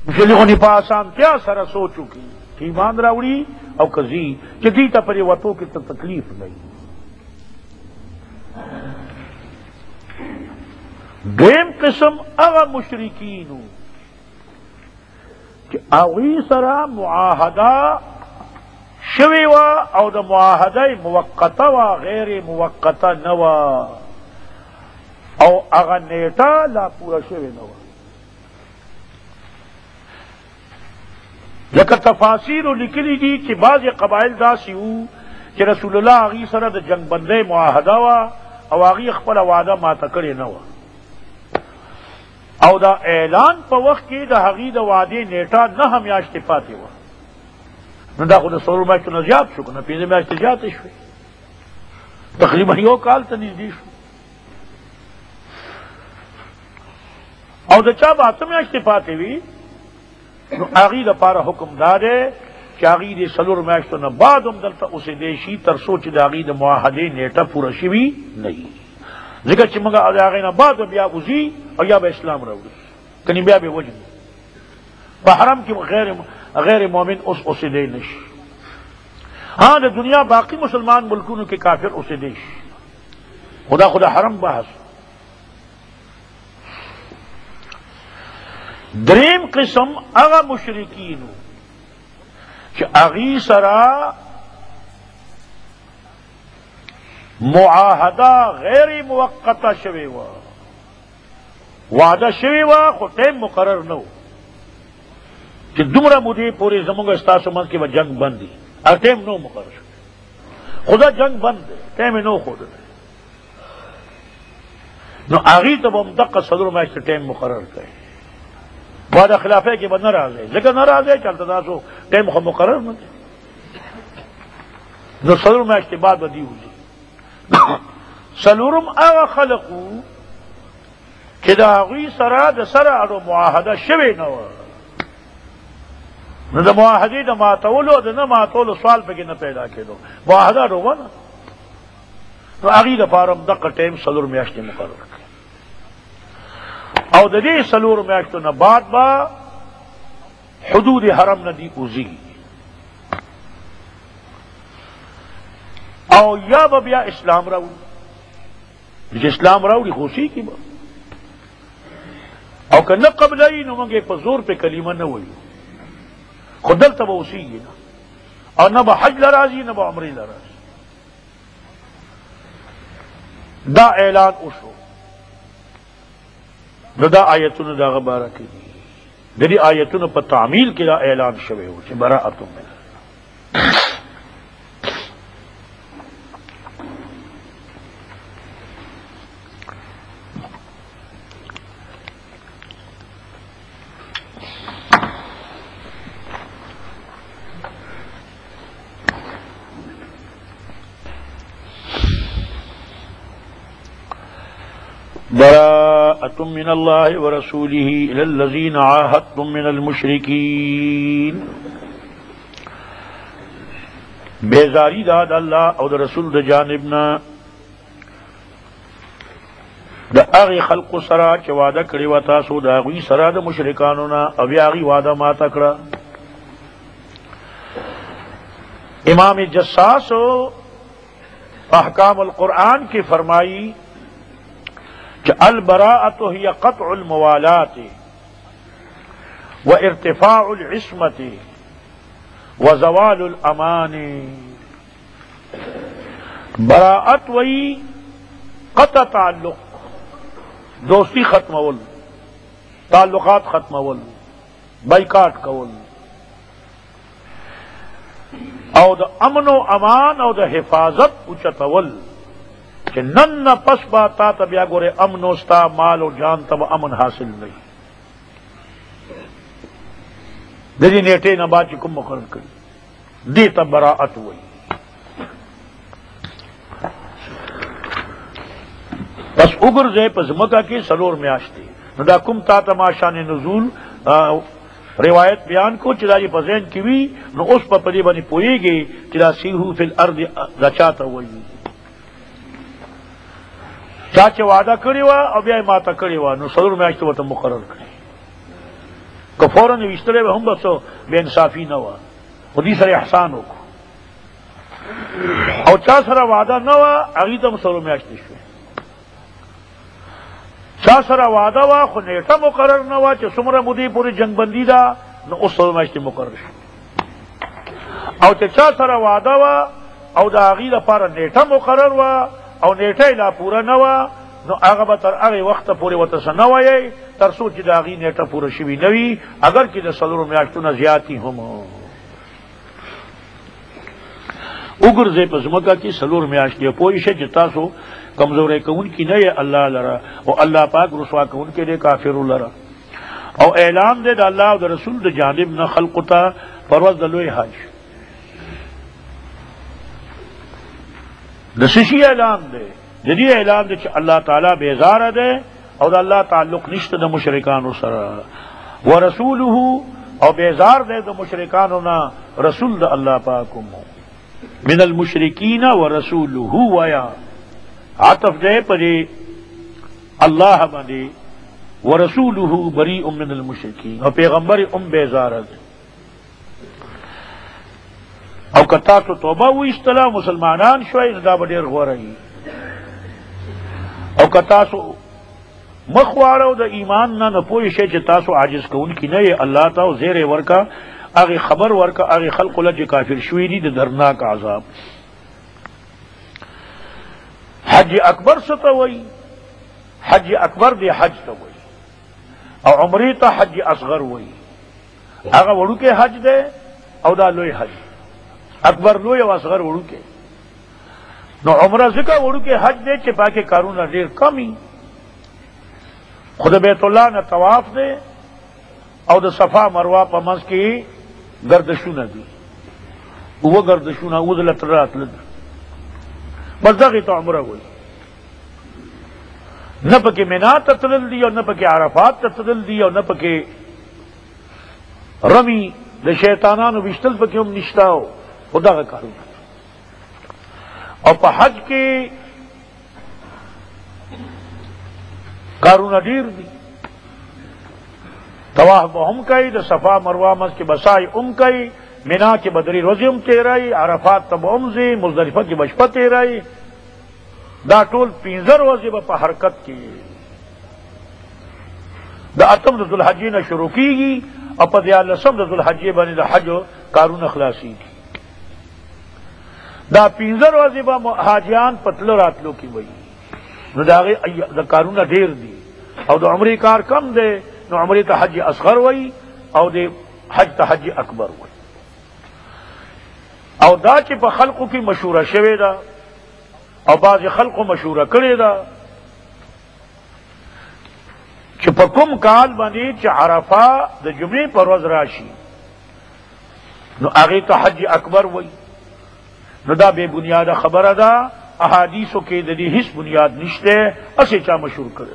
مسلمانی په آسانتیا سره سوچو کی چې ایمان راوړي او کزي چې دې ته پرې وتو کې ته تکلیف نه وي. دویم قسم هغه مشرکینو چې هغوی سره معاهده شوې وه او د معاهده موقته وه غیر موقته نه وه او هغه نیټه لا پوره شوې نه وه. لکه تفاسیر لیکلي دي چې بعضې قبایل داسې وو چې رسول الله هغوی سره د جنګ بندۍ معاهده وه او هغوی خپله وعده ماته کړې نه وه او دا اعلان په وخت کې د هغې د وعدې نیټه 9 میاشتې پاتې وه. نو دا خو د 4 میاشتو نه زیات شو که نه 5 میاشتې زیاتې شوې تقریبا 1 کال ته نږدې شو او د چا به 8 میاشتې پاتې وي نو هغې دپاره حکم دا دی چې هغې د 4 میاشتو نه بعد هم دلته اوسېدی شي تر څو چې د هغې د معاهدې نیټه پوره شوي نه وي. ځکه چې موږ د هغې نه بعد بیا وځي او یا به اسلام راوړي کنی بیا به وجني په حرم کې غیر مومن اوس اوسېدی نه شي. ہاں د دنیا باقی مسلمان ملکونو کې کافر اوسېدی شي خدا حرم بحث. دریم قسم هغه مشرکینو چې هغې سره معاهده غیر موقته شوې وه وعده شوې وه خو ټیم مقرر نه و چې دومره مودې پورې زموږ ستاسو منځ کې به جنګ بند دي او ټیم نو مقرر شو خدا جنگ بند دی ټیم یې نو ښودلی نو هغې ته به هم دقه 4 میاشتې ټیم مقرر کړی وعده خلافۍ کې به نه راځئ ځکه نه راځئ چې هلته تاسو ټیم خو مقرر نه دی نو 4 میاشتې بعد به دي وځي. څلورم هغه خلق وو چې د هغوی سره د سره اړو معاهده شوې نه وه نو د معاهدې د ماتولو او د نه ماتولو سوال پکې نه پیدا کېدو معاهده اړو وه نه نو هغې دپاره هم دقه ټیم 4 میاشتې مقرر کړي او د دې 4 میاشتو نه بعد به حدود حرم نه دي وځي او یا به بیا اسلام راوړي چې اسلام راوړي خوشي کې به او که نه قبلوي نو موږ یې په زور پې کلمه نه وایو خو دلته به اوسېږي نه او نه به حج له راځي نه به عمرې له راځي. دا اعلان وشو نو دا آیتونه د هغه باره کې دي د دې آیتونو په تعمیل کې دا اعلان شوی و چې براءة من براءة من الله ورسوله إلى الذين عاهدتم من المشركين. بیزاری دا د الله او د رسول د جانبنا د هغې خلقو سره چې وعده کړې وه تاسو د هغوی سره د مشرکانو نه او بیا هغې وعده ماته کړه. امام جساس احکام القرآن کی فرمائی کہ البراءۃ ہی قطع الموالات و ارتفاع العصمت و زوال الامان. براءت وی قطع تعلق دوستی ختمول تعلقات ختمول بائیکاٹ کول او د امن و امان او د حفاظت اوچتول کہ نن پس با تا بیا گورے امن وستا مال و جان تب امن حاصل نہیں دری نیٹے نہ بات کم مقرر کری دی تب براءت ہوئی. بس اگر زے پس مکہ کی سلور میاشتی ندا کم تا تماشان نزول روایت بیان کو چلا یہ پذین کی وی نو اس پر پدی بنی پوئی گئی چلا سیہو فی الارض رچاتا ہوئی چاچے وعدہ کری وا او بیا ماتا کری وا نو سلور میاشت وته مقرر کړي کہ فوراً وشترے ہم بسو بے انصافی نہ ہوا خودی سر احسان ہو اور چا سر وعدہ نہ ہوا اگی تم سرو میں شوے چا سر وعدہ ہوا خو نیٹا مقرر نہ ہوا چا سمرہ مدی پوری جنگ بندی دا نو اس سرو میں مقرر شوے او چا سر وعدہ ہوا او دا اگی دا پارا نیٹا مقرر ہوا او نیٹا لا پورا نہ ہوا نو آغا با تر آغی وقت پوری وطسنوائی تر سوچ دا آغی نیٹا پورا شوی نوی اگر کی دا سلور میاشتونا زیادی ہم اگر زی پزمکا کی سلور میاشتی پوئی شے جتا سو کمزور کون کی نئے اللہ لرا او اللہ پاک رسوا کون کے دے کافر لرا او اعلان دے دا اللہ و دا رسول دا جانب نا خلقتا پرواز دلوی حج دسشی اعلان دے جدی اعلان دے اللہ تعالیٰ بیزار دے اور اللہ تعلق نشت دا مشرکانو سرا ورسولہ اور بیزار دے دا مشرکانو نا رسول دا اللہ پاکم من المشرکین ورسولہ ویا عطف دے پدے اللہ مدے ورسولہ بریء من المشرکین اور پیغمبر بیزار دے او کتا تو توبہ ہوئی اصطلاح مسلمانان شوئی ندا بدیر ہو رہی او کتاسو مخوارو دا ایمان نا نپوئی شے چے تاسو عاجز کون کی نئے اللہ تاو زیر ورکا آغی خبر ورکا آغی خلق لج کافر شوی دی دا درناک عذاب حج اکبر ستا وئی حج اکبر دی حج تا وئی او عمری تا حج اصغر وئی آغا وڑو کے حج دے او دا لوی حج اکبر لوی او اصغر وڑو کے نو عمرہ ذکر وڑو کے حج دے چپا کے کارونا دیر کمی خود بیت اللہ نہ طواف دے او دا صفا مروہ پا منز کی گردشونا دی وہ گردشونا او دا لطرات لد بس داغی تو عمرہ ہوئی نہ پکے مناء تتلل دی اور نہ پکے عرفات تتلل دی اور نہ پکے رمی دا شیطانانو بشتل پکے ہم نشتاو خدا کا کارونا اور پا حج کے کارونا دیر دی طواف با ہم کئی دا صفا مروہ مز کے بسائی کئی مناء کے بدری روزی تیرائی عرفات تب امزی مزدلفہ کی بشپہ تیرائی دا ٹول 15 روزی با پا حرکت کی دا اتم دا ذوالحجی نہ شروع کی گی اور پا دیالسم دا ذوالحجی بنی دا حج کارون اخلاصی کی دا 15 روزی با حاجیان پتلو راتلو کی وئی نو دا کارونا دیر دی او دا عمری کار کم دے نو عمری تا حج اصغر وئی او دے حج تا حج اکبر وئی او دا چی پا خلقو کی مشورہ شوے دا او بعض خلقو مشورہ کرے دا چی پا کم کال بندی چی عرفہ دا جمعی پر روز راشی نو آگے تا حج اکبر وئی نو دا بے بنیاد خبر دا احادیثوں کے دلی ہس بنیاد نشتے اسے چا مشہور کرے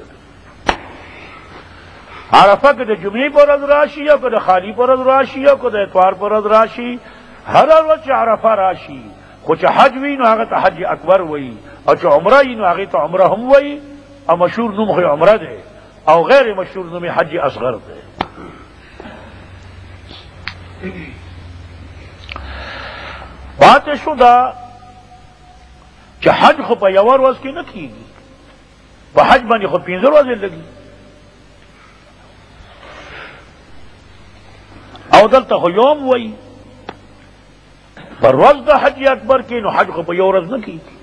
عرفہ کے دا جمعی پر روز راشی یا کو دا خالی پر روز راشی یا کو دا اتوار پر روز راشی ہر روز چا عرفہ راشی کچھ حج وی نو آگا تا حج اکبر وئی اور چا عمرہ نو آگا تا عمرہ ہم وئی اور مشہور نوم خوی عمرہ دے اور غیر مشہور نوم حج اصغر دے بات شدہ کہ حج خو پا یور روز کی نہ کی گی پا حج بانی خو 15 روزے لگی او دلتا خو یوم وئی پر روز دا حج اکبر کی نو حج خو پا یور روز نہ کی گی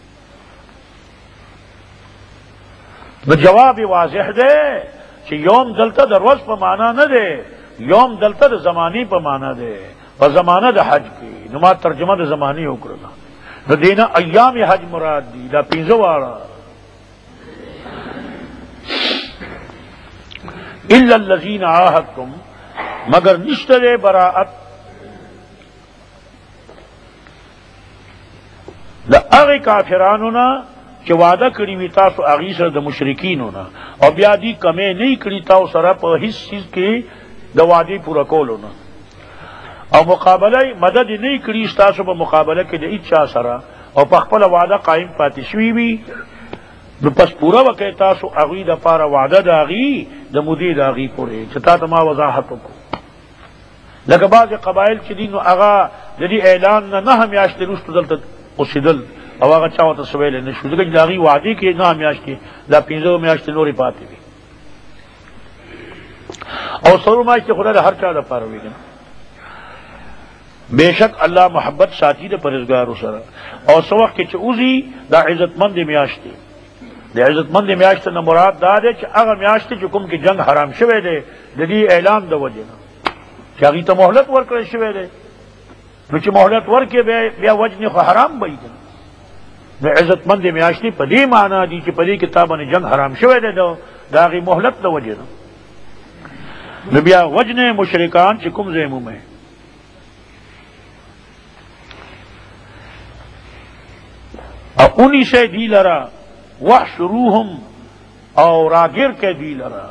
نو جواب واضح دے کہ یوم دلتا دا روز پا مانا نہ دے یوم دلتا دا زمانی پا مانا دے پا زمانہ دا حج کی نما ترجمہ دا زمانی ہو کرنا نو دینا ایام حج مراد دی دا 15 وارا الا الذین عاہدتم مگر نشتر براعت دا اغی کافرانونا چی وعدہ کری وی تاسو اغی سر دا مشرکینونا اور بیا دی کمے نہیں کری تاو سر پا حس چیز کی دا وعدی پورا کولونا اور مقابلہ مدد نہیں کری استاسو پا مقابلہ کے دا اچھا سرا اور پخپل وعدہ قائم پاتی شوی بھی نو پس پورا وکړئ تاسو هغوی دپاره وعده د هغوی د مودې د هغوی پورې چې تا ته ما وضاحت وکړو. لکه بعضې قبایل چې دي نو هغه د دې اعلان نه 9 میاشتې وروسته دلته اوسېدل او هغه چا ورته څه ویلی نه شو، ځکه چې د هغوی وعدې کې 9 میاشتې دا 15 میاشتې نورې پاتې وي او 4 میاشتې خدای د هر چا دپاره وي. بے شک اللہ محبت ساتھی دے پرہیزگارو سره او سو وخت چې اوزی دا عزتمند میاشت دی. د عزتمند میاشت نه مراد دا دی چې هغه میاشت چې کوم کې جنگ حرام شوی دی د دې اعلان د وجه نه چې هغې ته مهلت ورکړی شوی دی، نو چې مهلت ورکړي بیا وجنې خو حرام به وي. د عزتمند میاشتې په دې معنا دي چې په دې کې تا باندې جنگ حرام شوی دی د هغې مهلت د وجه نه، نو بیا وجنې مشرکان چې کوم ځای مومئ. اور انہی سے دی لرا وحشروہم اور راگر کے دی لرا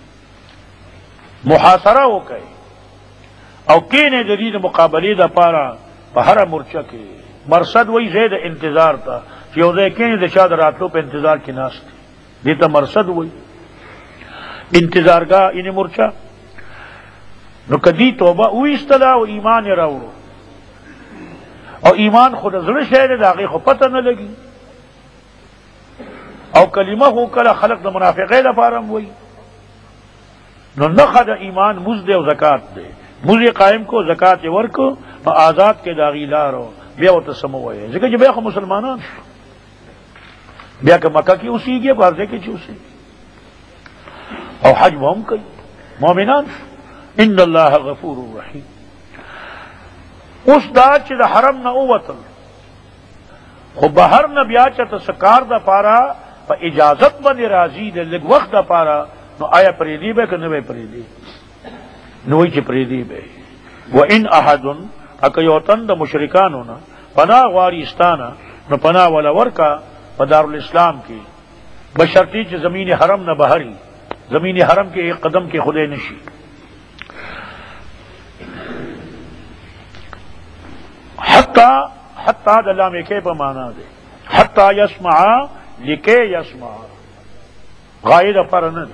محاصرہ ہو گئے اور کینے جدید مقابلے دا پارا پہرا مرچہ کے مرصد وہی زید انتظار تھا کہ وہ کینے دشاد راتوں پہ انتظار کی ناس تھی دیتا مرصد وہی انتظار گاہ انہیں مرچہ نو کدی توبہ ہوئی استدا و ایمان راوڑو اور ایمان خود زړه شی دی د هغې خو پته نه لګي او کلمه خو کله خلق د منافقۍ لپاره هم وایي. نو نښه د ایمان مزد دی او زکات دی. مزد یې قایم کو زکات یې ورکو نو آزاد کې د هغې لارو بیا ورته څه مه وایئ ځکه چې بیا خو مسلمانان شو بیا که مکه کې اوسېږي په هر ځای کې چې اوسېږي او حج به هم کوي مؤمنان شو. ان الله غفور رحیم. اس دا چې د حرم نه ووتل خو بهر نه بیا چېرته څه کار دپاره په اجازت باندې راځي د لږ وخت دپاره نو آیا پرېږدي به که نه به پرېږدي؟ نو وایي چې پرېږدي به. وان احد اکه یو تن د مشرکانو نه پناه غواړي ستانه نو پناه وله ورکه په دارالاسلام کې بشرطي چې زمین حرم نه بهري زمین حرم کې ایک قدم کې خدای نشي. حتی د لامې کې په معنا دی حتی یسمع لکې یسمع غایې دپاره نه دی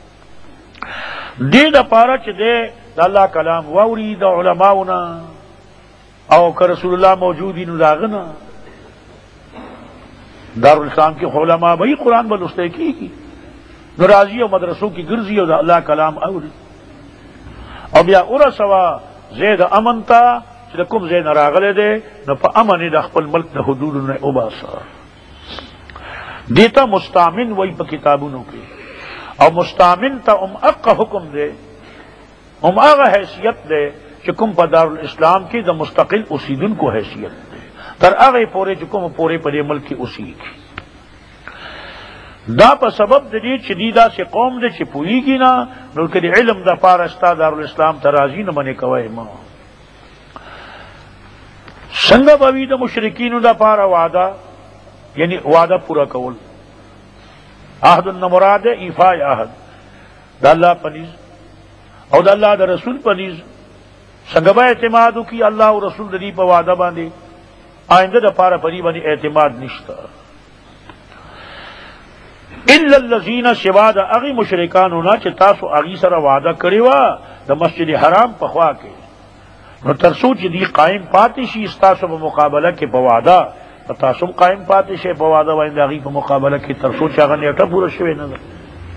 دې دپاره چې دی د الله کلام واوري د علماؤنا او که رسول الله موجودي نو د هغه نه دارالاسلام کې خو علما به وي قرآن به لوستی کېږي نو راځي او مدرسو کې ګرځي او د الله کلام اوري او بیا ورسوه ځای د امن ته چې د کوم ځای نه راغلی دی نو په امن یې د خپل ملک د حدودو نه وباسه. دې ته مستامن وایي په کتابونو کې او مستامن ته هم اقه حکم دی هم هغه حیثیت دی چې کوم په دارالاسلام کې د مستقل اوسیدونکو حیثیت دی تر هغې پورې چې کوم پورې په دې ملک کې اوسیږي. دا په سبب د دې چې دی داسې قوم دی چې پوهېږي نه نو که د علم دپاره ستا دارالاسلام ته راځي نه منې کوئ ما څنګه به وي د مشرکینو دپاره وعده یعنی وعده پوره کول. عهد نه مراد دی ایفای عهد د الله په نیز او د الله د رسول په نیز څنګه به اعتماد وکړي الله او رسول د دې په وعده باندې آینده دپاره په دې باندې اعتماد نشته. الا الذین سوا د هغې مشرکانو نه چې تاسو هغې سره وعده کړې وه د مسجد حرام په خوا کې نو تر څو چې دی قائم پاتې شي ستاسو په مقابله کې په وعده په تاسو هم قائم پاتې شئ په وعده باندې د هغې په مقابله کې تر څو چې هغه نیټه پوره شوې نه ده.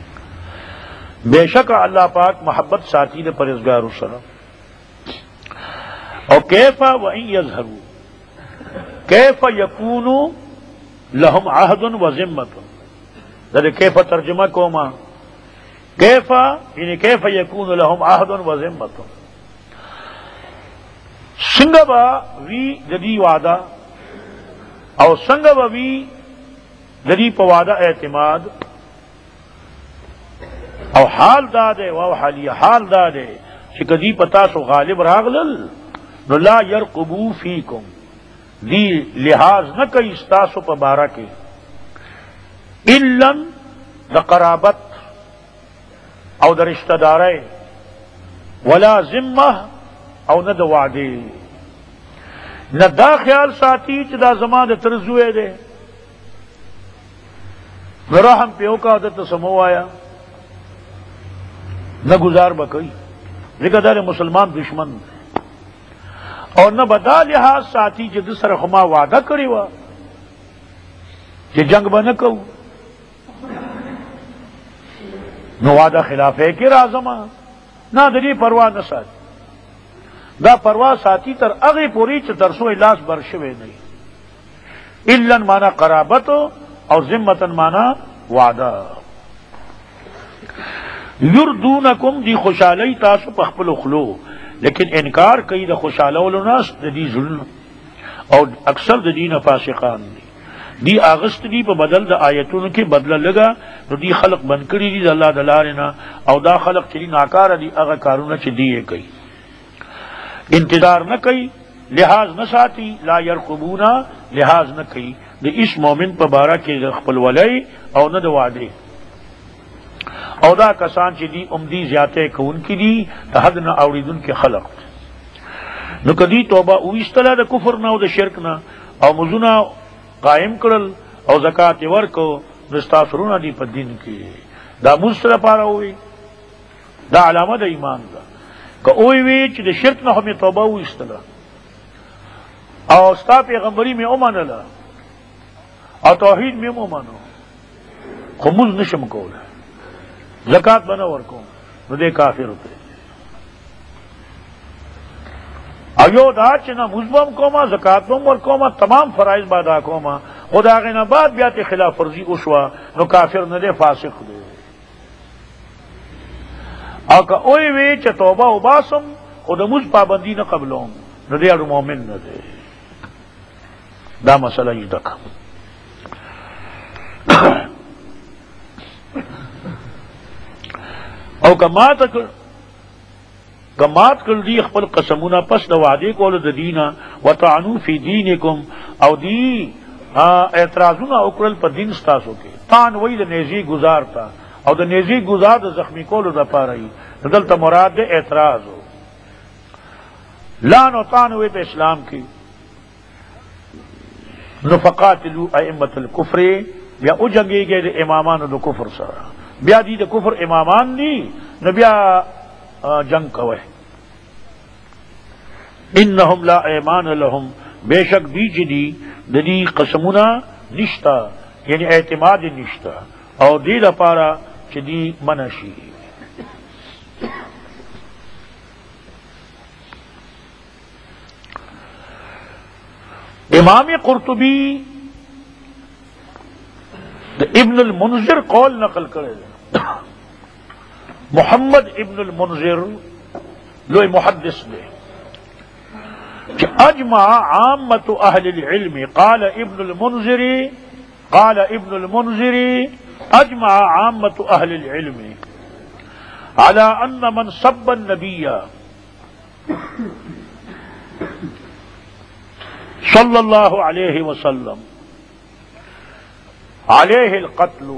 بېشکه الله پاک محبت ساتي د پرهیزګارو سره. او کیف وان یظهروا کیف یکون لهم عهد و ذمة دا کیف ترجمه کوما کیف یعنی کیف یکون لهم عهد و ذمة څنګه به وي د دې وعده او څنګه به وي د دې په وعده اعتماد او حال دا دی او حال دا دی چې که دوی په تاسو غالب راغلل نو لا یرقبو فیکم دی لحاظ نه کوي ستاسو په باره کې الا د قرابت او د رشته دارۍ ولا ذمه او نه د وعدې نه دا خیال ساتي چې دا زما د تر زوی دی رحم پیو کا عادت سمو آیا نہ گزار بکئی ذکر دار مسلمان دشمن اور نہ بدا لحاظ ساتھی جد سر خما وعدہ کری وا کہ جنگ بن کو نو وعدہ خلاف ہے کہ رازما نہ دلی پرواہ نہ ساتھی دا پرواہ ساتھی تر اغی پوری ترسو الاس برشوے نہیں علن مانا قرابت اور ذمتن مانا وعدہ یردونکم دی خوشحالی تاسو پخپل خلو لیکن انکار کئی دا خوشحالہ ولناس دی ظلم اور اکثر دی فاسقان دی آغست دی پا بدل دا آیتون کے بدلہ لگا تو دی خلق بنکری دی دا اللہ دلارنا او دا خلق چلی ناکار دی اغا کارونا چی دیئے کئی انتظار نہ کئی لحاظ نہ ساتھی لا یرقبونا لحاظ نہ کئی دی اس مومن پا بارہ کے خپل ولی او نہ دا وعدے او دا کسان چی دی امدی زیادہ کون کی دی تا حد نہ اوریدن کے خلق نو کدی توبہ اویستلا دا کفر نہ او دا شرک نہ او مزونا قائم کرل او زکاة ورکو نستافرونا دی پا دین کی دا مستر پارا ہوئی دا علامہ دا ایمان دا کہ اوی وی چی دا شرک نہ ہمیں توبہ اویستلا او ستا پیغمبری میں امانلا او توحید میں امانو خموز نشم کولا زکاة بنا ورکو نو دے کافر ہوتے ایو دا چنا مزبم کوما زکاة بم ورکوما تمام فرائض بادا کوما خدا غینا بعد بیات خلاف ورزی اشوا نو کافر نہ دے فاسق دے او که اوی وی چه توبہ و باسم خود مجھ پابندی نہ قبلوں نو دے اڑو مومن نہ دے دا مسئلہ یہ دکھا او کمات کر دی خپل قسمونا پس دا وعدے کول دا دینا وطعنو فی دینکم او دی اعتراضونا اکرل پا دین ستاسو کے تان وی دا نیزی گزار تا او دا نیزی گزار دا زخمی کولو دا پا رہی دلتا مراد دے اعتراض ہو لان و تان ہوئے پہ اسلام کی نفقاتلو ائمت الکفر بیا او جنگی گئے دے امامان دا کفر سارا بیا دی دا کفر امامان دی نو بیا جنگ کوئے انہم لا ایمان لہم بے شک بیچ دی قسمنا نشتا یعنی اعتماد نشتا اور دی دا پارا چی دی منشی امام قرطبی ابن المنذر قول نقل کرے محمد ابن المنذر لو محدث نے کہ اجمع عامت اہل العلم قال ابن المنذر اجمع عامت اہل العلم على ان من سب النبی صلی اللہ علیہ وسلم علیہ القتل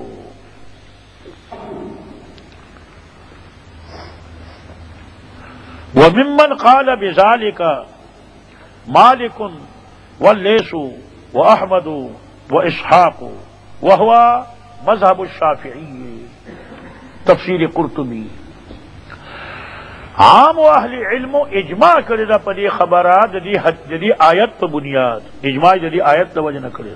وممن قال بذلك مالك والليث واحمد واسحاق وهو مذهب الشافعي تفسیر قرطبی عام و اہل علم اجماع کرے دا پدی خبرات جدی آیت پہ بنیاد اجماع جدی آیت دا وجہ نہ کرے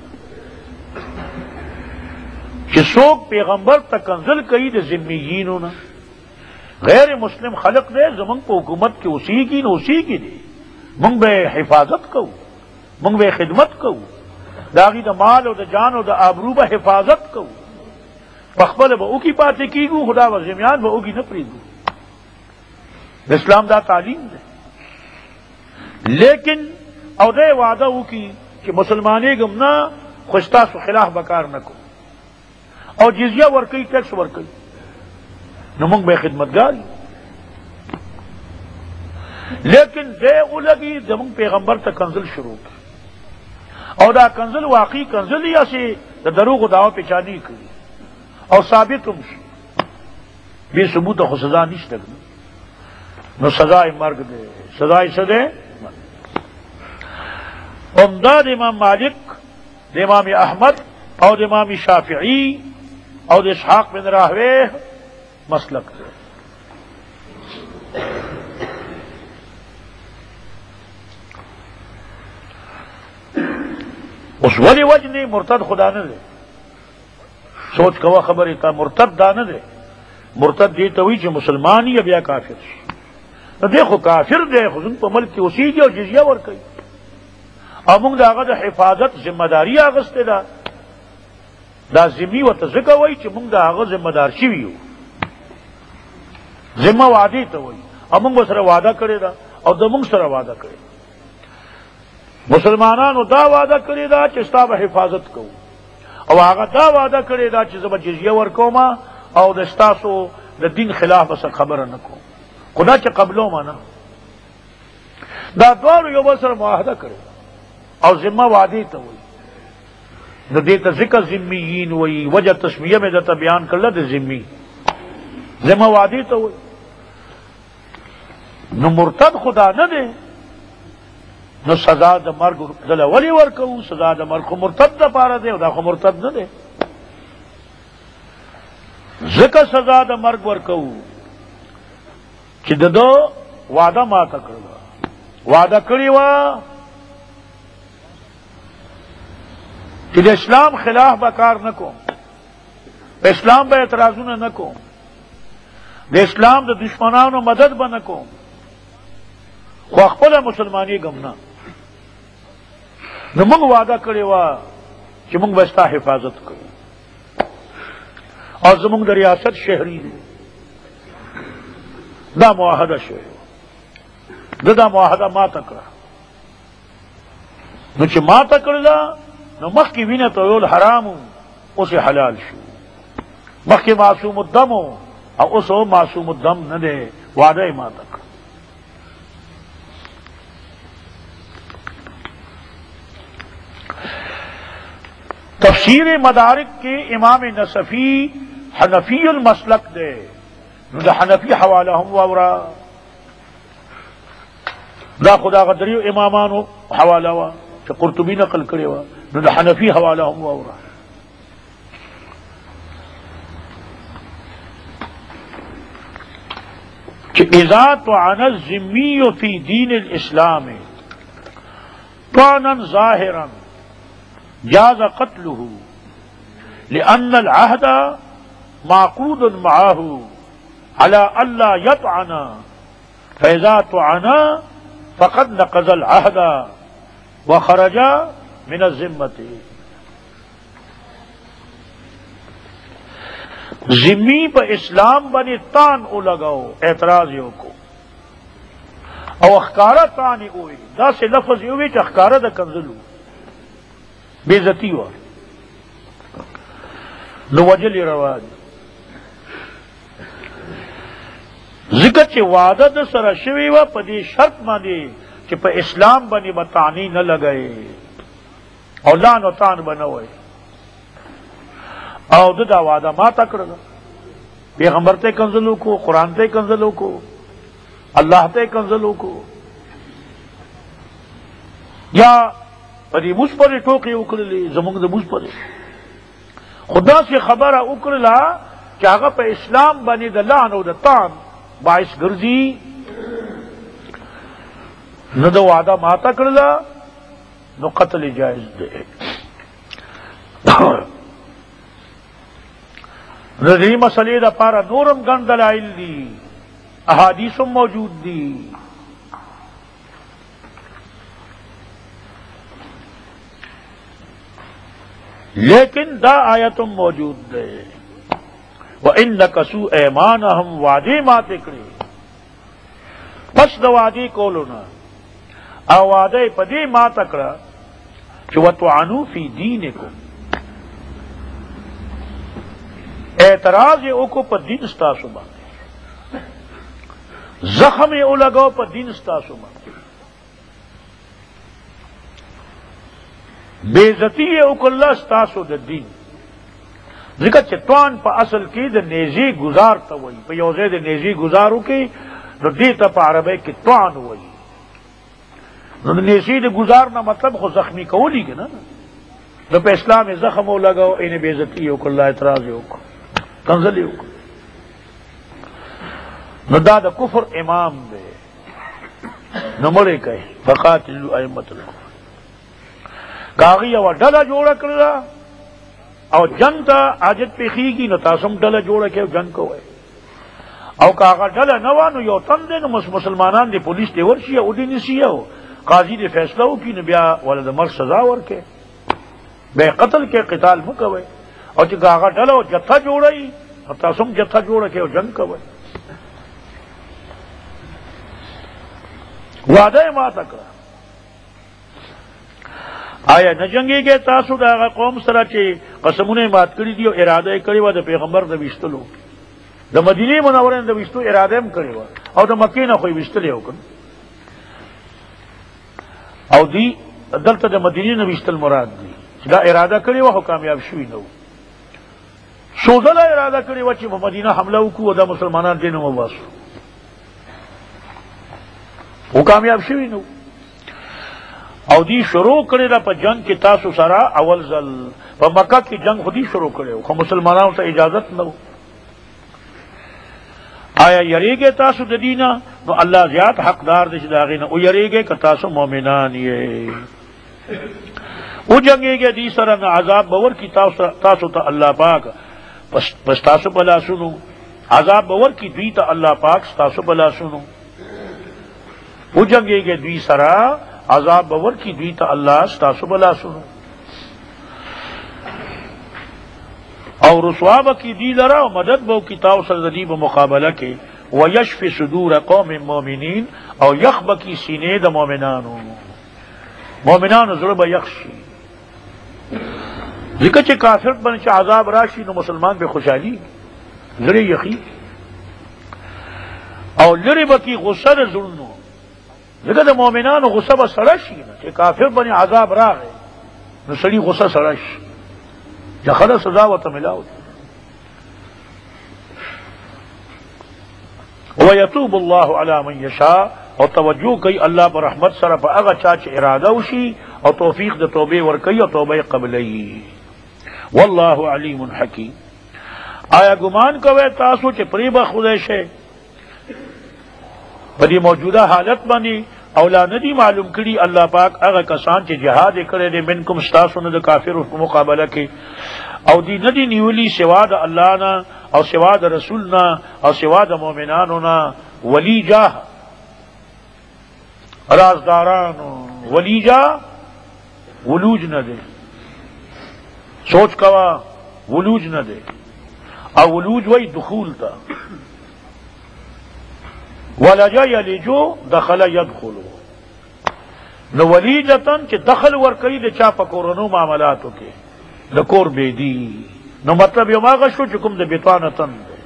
کہ سوک پیغمبر تکنزل کئی دے ذمیینوں نا غیر مسلم خلق دے زمن کو حکومت کے اسی کی نہ اسی کی دے منگ بے حفاظت کو منگ بے خدمت کو داغی دا مال و دا جان و دا آبرو با حفاظت کو پخبل با او کی پاتے کی گو خدا و زمیان با او کی نپری گو اسلام دا تعلیم دے لیکن او دے وعدہ او کی کہ مسلمانی گمنا خوشتا سو خلاف بکار نہ کو اور جزیہ ورکی ٹیکس ورکی نمنگ بے خدمتگاری لیکن دے او لگی دمنگ پیغمبر تا کنزل شروع کی اور دا کنزل واقعی کنزل یا سے دا دروغ و دعوی پیچانی کری اور ثابت ہمشی بے ثبوت خو سزا نیش لگنا نو سزائے مرگ دے سزائے سدے امداد امام مالک امام احمد اور امام شافعی اور اسحاق بن راہویہ مسلک دے. اس ولی وجہ نہیں مرتد خدا نہ دے. سوچ کوا خبر تا مرتد دا نہ دے. مرتد دیتا ہوئی چې مسلمان یا بیا کافر شي. نو دیکھو کافر دے خزن په ملک کې اوسیږي او جزیه ورکوي او موږ د هغه د حفاظت ذمہ داری اخیستې ده. دا ذمي ورته ځکه وایي چې موږ د هغه ذمہ دار شوي یو. ذمہ وعدې ته وایي او موږ سره وعده کړې ده او د موږ سره وعده کړې. مسلمانانو دا وعده کړې ده چې ستا به حفاظت کوو او هغه دا وعده کړې ده چې زه به جزیه ورکوم او د ستاسو د دین خلاف به خبره نه کوم. خدا چې قبلو مانا دا دواړو یو بل سره معاهده کړې او ذمہ وعدې ته وایي. نو دې ته ذکر ذمیین وایي. وجه تسمیه مې درته بیان کړله د ذمي. ذمہ وعدې ته وایي. نو مرتد خدا نه دی. نو سزا د مرګ دله ولې ورکوو؟ سزا د مرګ خو مرتد دپاره دی او دا خو مرتد نه دی. ځکه سزا د مرګ ورکوو چې د دو وعده ماته کړله. وعده کړې وه چې د اسلام خلاف به کار نه کوم، په اسلام به اعتراضونه نه کوم، د اسلام د دشمنانو مدد به نه کوم، خو خپله مسلمانی ګم نه. نو موږ وعده کړې وه چې موږ به ستا حفاظت کوو او زموږ د ریاست شهري دی. دا معاهده شوی دا معاهده ماته کړه. نو چې ماته کړله نو مخکې وینه تویول حرام اوس حلال شو. مخکې معصوم الدم او اوس معصوم الدم نه دی. وعده یې ماته کړه. تفسیر مدارک کے امام نصفی حنفی المسلک دے. نو دا حنفی حوالہ ہم واورا دا خدا غدریو امامانو حوالہ وا چې قرطبی نقل کړی وا. نو دا حنفی حوالہ هم واورا. کہ اذا طعن الذمی فی دین الاسلام طعنا ظاہرا جاز قتله لأن العهد معقود معه على ألا يطعن فإذا طعن فقد نقض العهد وخرج من الذمة. ذمی پہ اسلام بنی تان او لگاؤ اعتراضیوں کو او اخکارا تانی ہوئی دا سے لفظ ہوئی کہ اخکارا دا کنزلو بےزتی ہوا نو وجل رواج ذکر چې وعده د سره شوی و په دې شرط باندې چې په اسلام باندې بتانی نه لګای او لان او تان بنوي او دا وعده ما تکړه. پیغمبر ته کنزلو کو، قرآن ته کنزلو کو، الله ته کنزلو کو، یا پدې موږ پرې ټوکې وکړلې زموږ د موږ پرې خدا سے خبره وکړله چې هغه په اسلام باندې د لعن او د طعن باعث ګرځي. نو د وعده ماته کړله نو قتل جائز دی. د دې مسلې دپاره نورم ګڼ دلایل دي، احادیث موجود دي. لیکن دا آیتم موجود دے وَإِن نَكَثُوا أَيْمَانَهُمْ وعدے ماتے کړي پس د وعدې کولو نه او وعده په دې ماته کړه چې وَطُعَنُوا فِي دِينِكُمْ اعتراض یې وکړو په دین ستاسو باندې، زخم یې ولګاو په دین ستاسو باندې، بےزتی اکلا ستاسو د دین. ذکر چې طعن په اصل کې د نیزی گزار ته وایي. په یو ځای د نیزی گزارو کې نو دې ته په عربی کې طعن وایي. نو د نیزی د گزار نه مطلب خو زخمی کولی که نه. نو په اسلام زخم ولګاو اینې بےزتی اکلا اعتراض وکړو. کنزلی وکړه. نو دا د کفر امام دی، نو مړی کوي فقاتلوا ائمة الکفر. که هغې یوه ډله جوړه کړله او جنگ ته حاجت پیښېږي نو تاسو هم ډله جوړه کړئ او جنگ کوئ. او که هغه ډله نه وه نو یو تن دی نو مسلمانان دی پولیس دی ورشي او دې نیسي او قاضي دې فیصله وکړي نو بیا ولې د مرګ سزا ورکړي، بیا قتل کې قتال مه کوئ. او چې که هغه ډله او جتھه جوړوي نو تاسو هم جتھه جوړه کړئ او جنگ کوئ. وعده یې ماته کړه. آیا نه جنګېږئ تاسو د هغه قوم سره چې قسمونه یې مات کړي دي او اراده یې کړې وه د پیغمبر د ویستلو، د مدینې منورې د ویستو اراده هم کړې وه او د مکې نه خو یې ویستلی و که او دی دلته د مدینې نه ویستل مراد دي چې دا اراده کړې وه خو کامیاب شوي نه و. څو ځله اراده کړې وه چې په مدینه حمله وکړو او دا مسلمانان دې نه وباسو، خو کامیاب شوي نه و. او دی شروع کړی دا په جنگ کې تاسو سره اول ځل په مکه کې جنگ خو دی شروع کړی خو مسلمانانو ته اجازت نه و. آیا یریږئ تاسو د دې نه؟ نو الله زیات حقدار دی چې د هغې نه ویریږئ که تاسو مؤمنان یې. وجنګېږئ دې سره نه عذاب به ورکړي تاسو ته الله پاک پس تاسو په لاسونو، عذاب به ورکړي دوی ته الله پاک ستاسو په لاسونو. وجنګېږئ دوی سره عذاب به ورکړي دوی ته الله ستاسو په لاسونو. او رسوا به کړي دوی لره او مدد به وکړي تاسو سره د دې په مقابله کې. ویشفي صدور قوم مؤمنین او یخ به کړي سینې د مؤمنانو، مؤمنانو زړه به یخ شي. ځکه چې کافر باندې چې عذاب راشي نو مسلمان به خوشحالي زړه یخي او لرې به کړي غصه د زړونو. ځکه د مؤمنانو غصه به سړه شي چې کافر باندې عذاب راغی نو سړي غصه سړه شي، جخله سزا ورته ملاو. ويتوب الله على من يشاء او توجه کوي الله پر رحمت سره په هغه چا چې اراده وشي او توفیق د توبې ورکوي او توبه قبلوي. والله علیم حکیم. آیا ګمان کوئ تاسو چې پرې به خدای شي په دې موجوده حالت باندې او لا ندی معلوم کړي الله پاک هغه کسان چې جهاد کړی دی منکم ستاسو نه د کافرو په مقابله کې او دی ندی نیولی سوا د الله نه او سوا د رسول نه او سوا د مؤمنانو نه ولی جاه رازدارانو. ولی جاه ولوج نه دی، سوچ کوا ولوج نه دی او ولوج وی دخول تا ولجا یلجو دخل یدخلو. نو ولیجتن چې دخل ورکوي د چا په کورنو معاملاتو کې د کور بیدی. نو مطلب یو ماغه شو چې کوم د بیتوانتن دی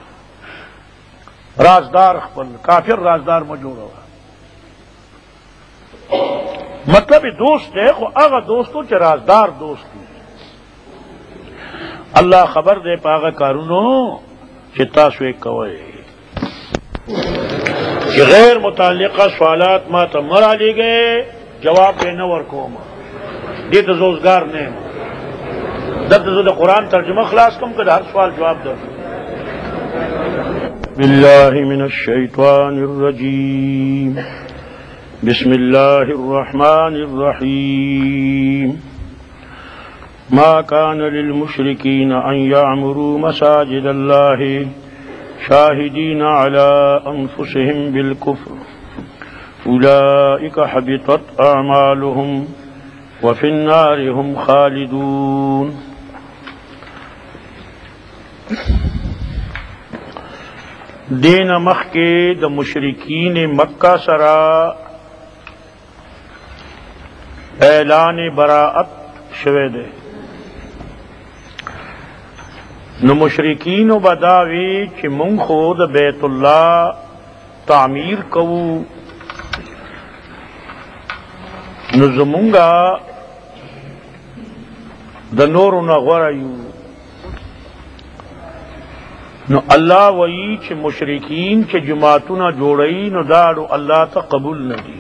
رازدار خپل کافر رازدار مو جوړوه. مطلب دوست دی خو هغه دوستو چې رازدار دوست دی. الله خبر دی په هغه کارونو چې تاسو یې کوئ. کہ غیر متعلقہ سوالات ما تا مرا لے گئے جواب دے نور کوم دے تو زوزگار نے دب تو قرآن ترجمہ خلاص کم کر ہر سوال جواب دو. باللہ من الشیطان الرجیم بسم اللہ الرحمن الرحیم. ما كان للمشركين أن يعمروا مساجد الله شاهدين على أنفسهم بالكفر أولئك حبطت أعمالهم وفي النار هم خالدون. دین مخ کے د مشرکین مکہ سرا اعلان براءت شوه دے. نو مشرکین و بداوی چی من خود بیت اللہ تعمیر کو نو زمونگا د نور نغوریو. نو اللہ وی چی مشرکین چی جماعتنا جوڑئی نو دارو اللہ تا قبول ندی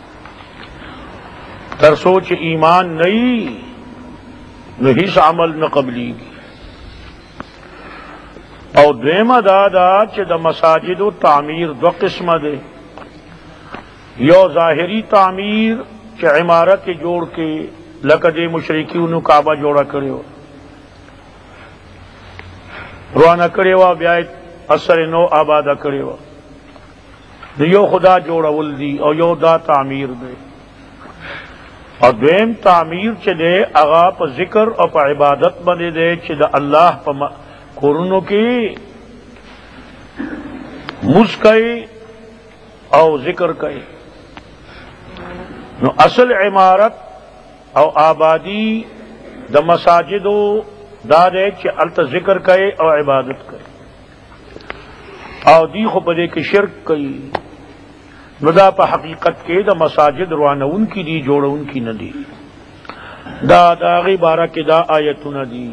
ترسو چی ایمان نئی نو ہیس عمل نہ قبلی گی. او دویمه دا دا چې د مساجدو تعمیر دو قسمه دی. یو ظاهری تعمیر چې عمارت جوړ کې لکه د مشرکینو کعبه جوړه کړو روانه کړی وه بیا اثر نو آباده کړی وه د یو خدا جوړول دی او یو دا تعمیر دی. او دویم تعمیر چې دی هغه په ذکر او په عبادت باندې دی چې د الله په کورونو کې مز کوي او ذکر کوي. نو اصل عمارت او آبادی د مساجدو دا دی چې الته ذکر کوي او عبادت کوي او دی خو په دې کې شرک کوي. نو دا په حقیقت کې د مساجد روانون کی دی جوړون کی نه دی. دا غي بارہ کې دا آیتونه دي.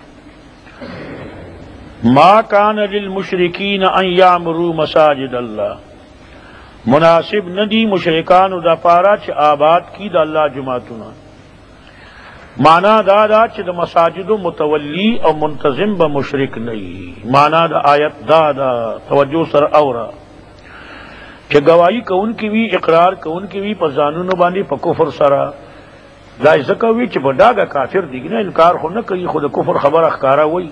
ما کان للمشرکین ان یعمروا مساجد الله، مناسب ندی مشرکانو دا پارا چې آباد کی د الله جماعتونه. مانا دا چې د مساجدو متولی او منتظم به مشرک نه. مانا دا آیت دا توجہ سر اورا کہ گواہی کون کی وی اقرار کون کی وی په ځانونو باندې په کفر سره دا ځکه وی چې بډاګه کافر دی نه انکار خو نه کوي، خود کفر خبره ښکارا وای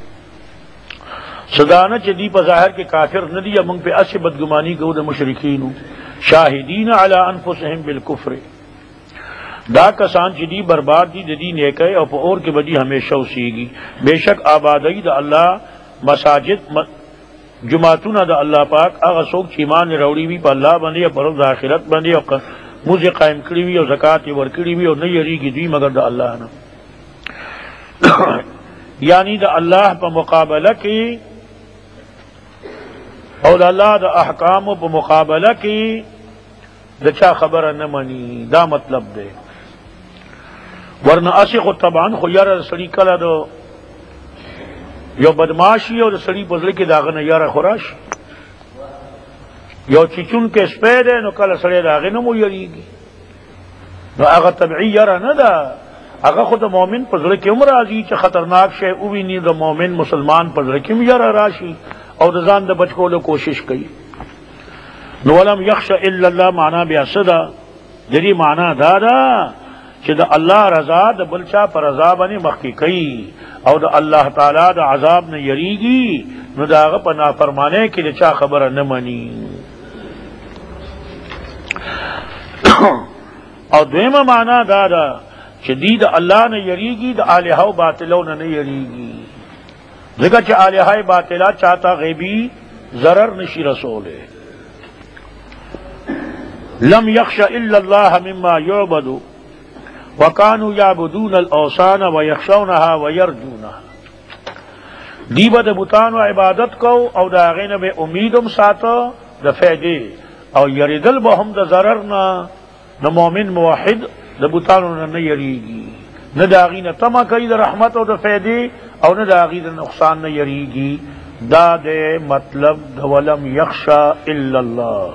صدانه چې دی په ظاهر کې کافر نه دی. موږ په اصل بدګمانی کوو د مشرکینو شاهدین علی انفسهم بالکفر. دا کسان چې دی برباد دي د دین نیکي او په اور کې بدی همیشه اوسېږي. بشک آبادی د الله مساجد جماعتونه د الله پاک هغه څوک چې ایمان راوړي وي په الله باندې او پر ورځ آخرت باندې او موږ قائم کړی وي او زکات ورکړي وي او نه یریږي دوی مگر د الله نه. یعنی د الله په مقابله کې او د الله د احکام په مقابله کې د چا خبره نه مني، دا مطلب دی. ورنه اسی خو طبعا خو یاره سړي کله د یو بدماشي او د سړي په زړه کې داغه نه یاره خوراش یو چیچون کې سپی دی نو کله سړی د هغې نه مو یریږي. نو هغه طبعي یاره نه ده، هغه خو د مؤمن په زړه کې هم راځي چې خطرناک شی وویني د مؤمن مسلمان په زړه کې هم یاره راشي او د ځان د بچ کولو کوشش کوي. نو ولم یخش الا الله معنا بیا څه ده؟ د دې معنا دا ده چې د الله رضا د بل چا پر رضا باندې مخکې کوي او د الله تعالی د عذاب نه یریږي. نو د هغه په نافرمانۍ کې د چا خبره نه مني. او دویمه معنا دا ده چې دی د الله نه یریږي، د الهه او باطلو نه یریږي. ځکه چې الهه باطله چاته غیبی ضرر نشي رسوله. لم یخش الا الله مما یعبد وکانوا یعبدون الاوثان ویخشونها ویرجونها. دی به د بتانو عبادت کو او د هغې نه به امیدم ساته د فیدې او یریدل به هم د ضرر نه. د مؤمن موحد د بتانو نه یریږي، نه د هغې نه تمه کوي د رحمت او د فیدې او نه د هغې د نقصان نه یریږي. دا د مطلب د ولم یخشا الا الله.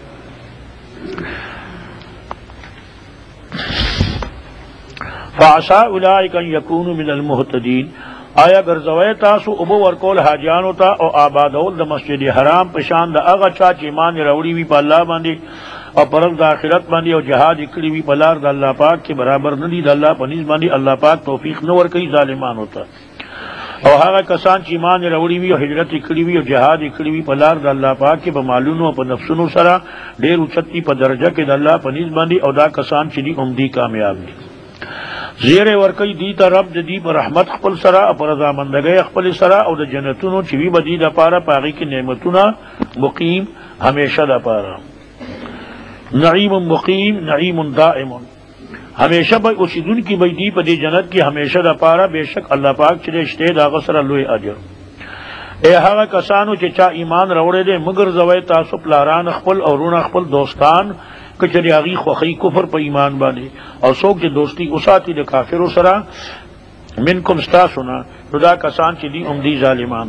فعسى اولئک ان یکونوا من المهتدین. آیا ګرځوی تاسو اوبه ورکول حاجیانو ته او آبادول د مسجد حرام په شان د هغه چا چې ایمان راوړي وي په الله باندې او پر ورځ د آخرت باندې او جهاد کړی وي په لار د الله پاک کې برابر نه دي. د الله په نسبت باندې الله پاک توفیق نه ورکوي ظالمانو ته. او هغه کسان چې ایمان راوړي وي او هجرت کړی وي او جهاد کړی وي په لار د الله پاک کې په مالونو او په نفسونو سره ډېر اوچتي په درجه کې د الله په نسبت باندې، او دا کسان چې دي عمدي کامیاب دي. زیر ورکی دی تا رب دی پر رحمت خپل سرا پر رضامندگی خپل سرا او د جنتونو چې وی بدی د پاره پاغي کې نعمتونه مقیم همیشه د پاره. نعیم مقیم نعیم دائم، ہمیشہ بھائی اوسیدون کی بھائی دی پدی جنت کی ہمیشہ دا پارا. بے شک اللہ پاک چلے اشتے دا غسر لوی اجر. اے هغه کسانو چې چا ایمان راوړی دی مگر زوی تاسو پلاران خپل او رونه خپل دوستان کچری هغې خوښۍ کفر په ایمان باندې او څوک چې دوستی وساتي د کافرو سره منکم ستاسو نه نو دا کسان چې دي عمدي ظالمان.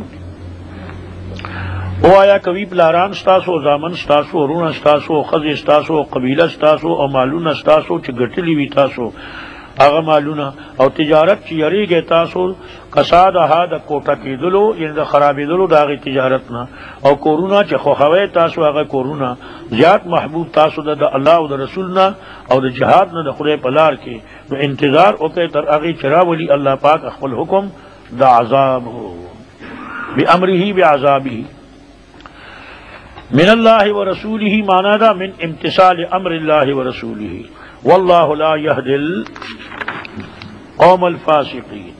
او آیا کوي پلاران ستاسو او زامن ستاسو او رونه ستاسو او ښځې ستاسو او قبیله ستاسو او مالونه ستاسو چې ګټلي وي تاسو هغه مالونه او تجارت چې یریږي تاسو کساد هدا کوټه کېدلو یعنی د خرابېدلو د هغې تجارت نه او کورونه چې خوښوئ تاسو هغه کورونه زیات محبوب تاسو د الله او د رسول نه او د جهاد نه د خدای په لار کې نو انتظار وکړئ تر هغې چې راولي الله پاک خپل حکم د عذاب بامره بعذابه من الله ورسوله مانا دا من امتثال امر الله ورسوله والله لا يهدي القوم الفاسقين.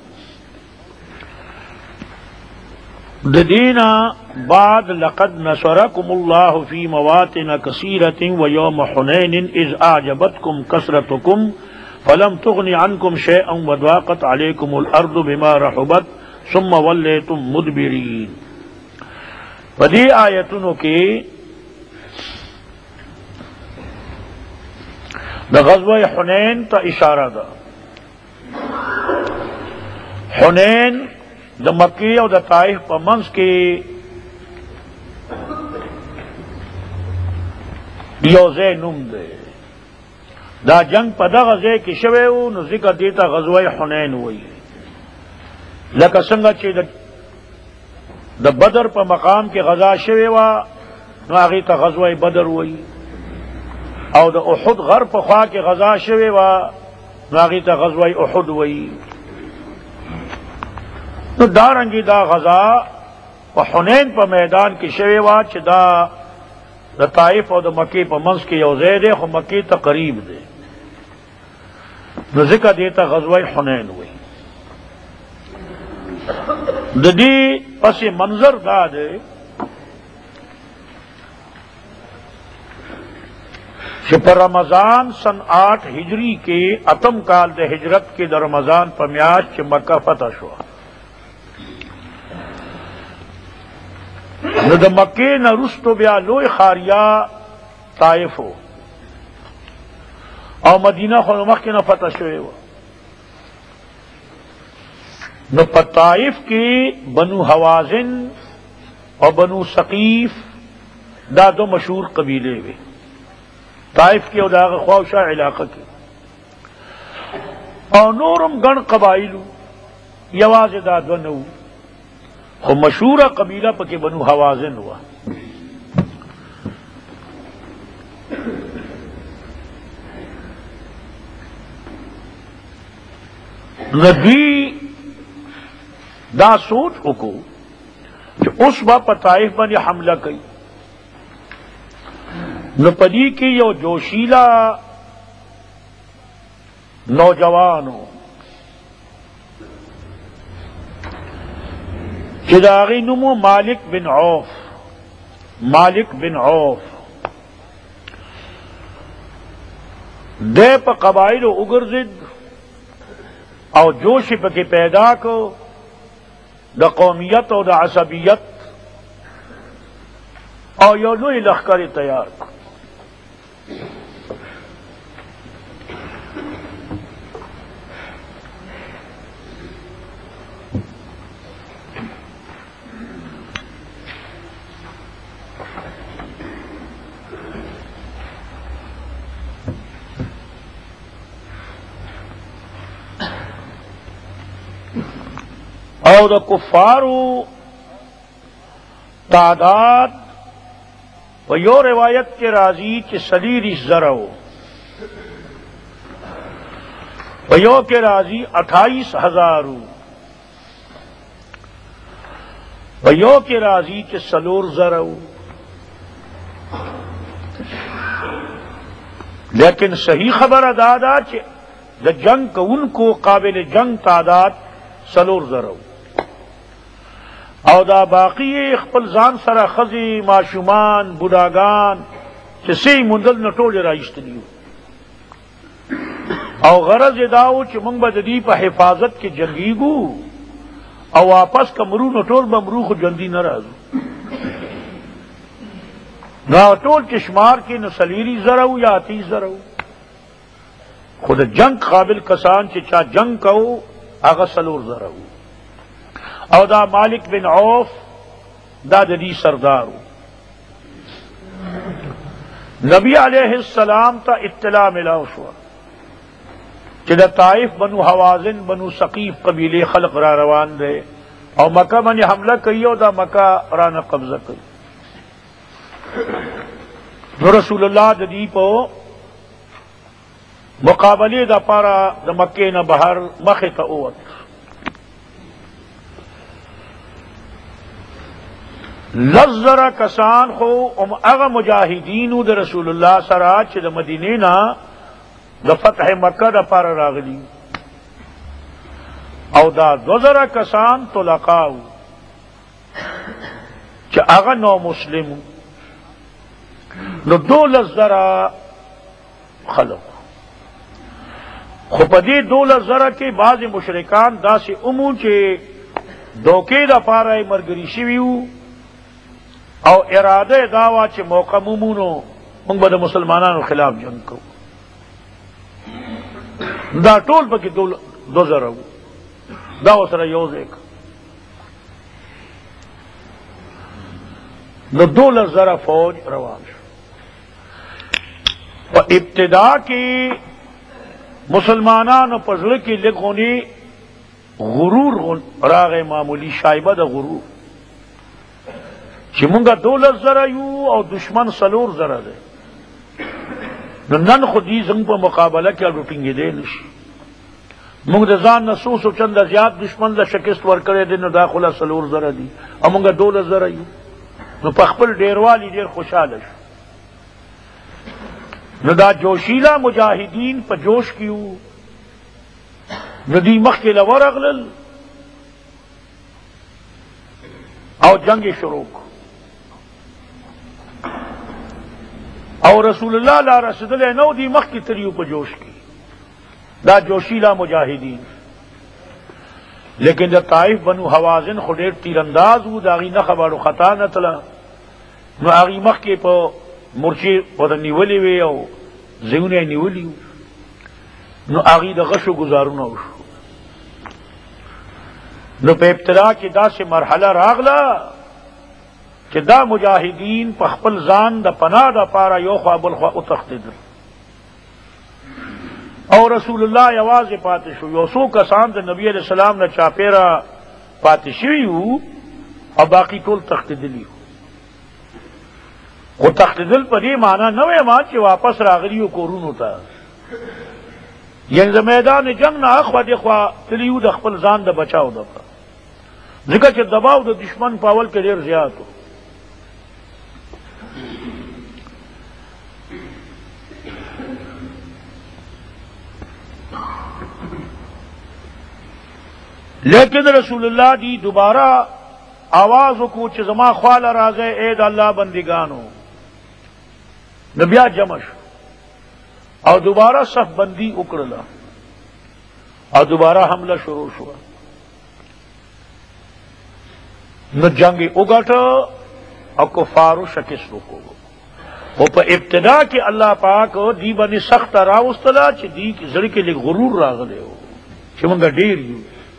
ددینا بعد لقد نصركم الله في مواطن كثيرة ويوم حنين إذ أعجبتكم كثرتكم فلم تغن عنكم شيئا وضاقت عليكم الأرض بما رحبت ثم وليتم مدبرين. پدی آیتونو کې د غزوه حنین ته اشاره ده. حنین د مکی او د طائف په منځ کې یو ځای نوم دی. دا جنگ په دغه ځای کې شوی و نو ذکر دی ته غزوه حنین وایي. لکه څنګه چې د بدر په مقام کې غزا شوی و نو هغې ته غزوه بدر وایي او د احد غر په خوا کې غزا شوی و نو هغې ته غزوه احد وایي. نو دارنګې دا غزا په حنین په میدان کې شوی و چې دا د طائف او د مکې په منځ کې یو ځای دی خو مکې ته قریب دی نو ځکه دې ته غزوه حنین وایي. د دې پس منظر دا دی چې په رمضان سن 8 ہجری کې اتم کال د ہجرت کې د رمضان په میاشت چې مکه فتح شوه نو د مکې نه وروستو بیا لوی ښاریه طائف و او مدینه خو مخکې نه فتح شوې وه. نو په طائف کې بنو حوازن او بنو ثقیف دا دو مشهور قبیلے وے طائف کې او د هغه خواوشا علاقه کې او نورم ګڼ قبایلو یوازې دا دوه نه وو خو مشهوره قبیله پکې بنو حوازن وه. نبی دا سوچ وکړو چې اوس به په طائف باندې حمله کوي نو پدې کې یو جوشیلا نوجوانو چې د هغې نوم مالک بن عوف دی په قبایلو وګرځېد او جوش پکې پیدا کو د قومیت او د عصبیت او یو لوی لښکر تیار کړ. او د کفارو تعداد و یو روایت کے راضی کہ 30 زرہ و یو کے راضی 28,000 و یو کے راضی کہ 4 زرہ لیکن صحیح خبر ادا کہ دا جنگ کو ان کو قابل جنگ تعداد 4 زرہ او دا باقی خپل ځان سره خزي ماشومان بوډاګان چې سي مندل نه ټول راایستلی او غرض داو چې موږ به د دې په حفاظت کې جنگیږو او واپس کمرو نه ټول بمرو خو جلدی نه راځو نو ټول چې شمار کې نو 30 زره یا 30 زره خود جنگ قابل کسان چې چا جنگ کو هغه 4 زره او دا مالک بن عوف دا ددی سردارو. نبی علیہ السلام تا اطلاع ملاو شو چې د طائف بنو حوازن بنو ثقیف قبیله خلق را روان دے او مکہ باندې حمله کوي او دا مکہ رانه قبضه کوي. نو رسول الله د دې په مقابله د پاره د مکې نه بهر مخه ته اوت. لزر کسان خو هغه مجاهدینو د رسول الله سره چې د مدینې نه د فتح مکه د پاره راغلي او دا 2000 کسان طلقاو چې هغه نو مسلم نو 12,000 خلق. خو په دې 12,000 کې بعض مشرکان داسې امو چې دوکې د پاره مرګري شوي وو او اراده داوا چې موقع مومونو موږ به د مسلمانانو خلاف جنگ کوو. دا ټول پکې 2,000 وو، دا سره یو ځای نو 12,000 فوج روان شو. په ابتدا کې مسلمانانو په زړه کې لږونی غرور راغی، معمولی شایبه د غرور چې مونږه 12,000 یو او دشمن 4,000 دی. نو نن خو دې زموږ په مقابله کې اډوټینګېدی نشي. مونږ د ځان نه څو چنده زیات دشمن له شکست ورکړی دی، نو دا خو لا 4,000 دي او مونږه 12,000 یو. نو په خپل ډیروالي ډېر خوشحاله شو. نو دا جوشیلا مجاهدین په جوش کې وو، نو دوی مخکې له ورغلل او جنگ شروع کو او رسول الله لا رسول نو دی مخ کی تریو په جوش کی دا جوشیلا مجاہدین. لیکن دا طائف بنو حوازن خډیر تیر انداز وو، دا غي نه خبرو خطا نه تلا، نو هغه مخ کې په مرچی ور نیولې وی او زیونه نیولې، نو هغه د غشو گزارونه وشو. نو په ابتدا کې دا سه مرحله راغله چې دا مجاهدین په خپل ځان د پناه د پاره یو خوا بل خوا او تختیدل او رسول الله یوازې پاتې شو. یو څو کسان د نبی علیہ السلام نه چاپیرا پاتې شوي وو او باقی ټول تختیدلی. خو تختیدل په دې معنی نه وای ما چې واپس راغلیو کورونو ته، یعنی د میدان جنگ نه اخوا د خوا تلیو د خپل ځان د بچاو دپاره، ځکه چې دباو د دشمن په اول کې ډېر زیات و. لیکن رسول اللہ دی دوبارہ آواز کو چې زما خواله راځي اے د الله بندگانو، نبیا جمع شو او دوبارہ صف بندی وکړه او دوبارہ حمله شروع شو. نو جنگ وګټه او کفارو شکست وکړو. او په ابتدا کې الله پاک دی باندې سخت راوستلا چې دی زړه کې لږ غرور راغلی و چې موږ ډیر یو.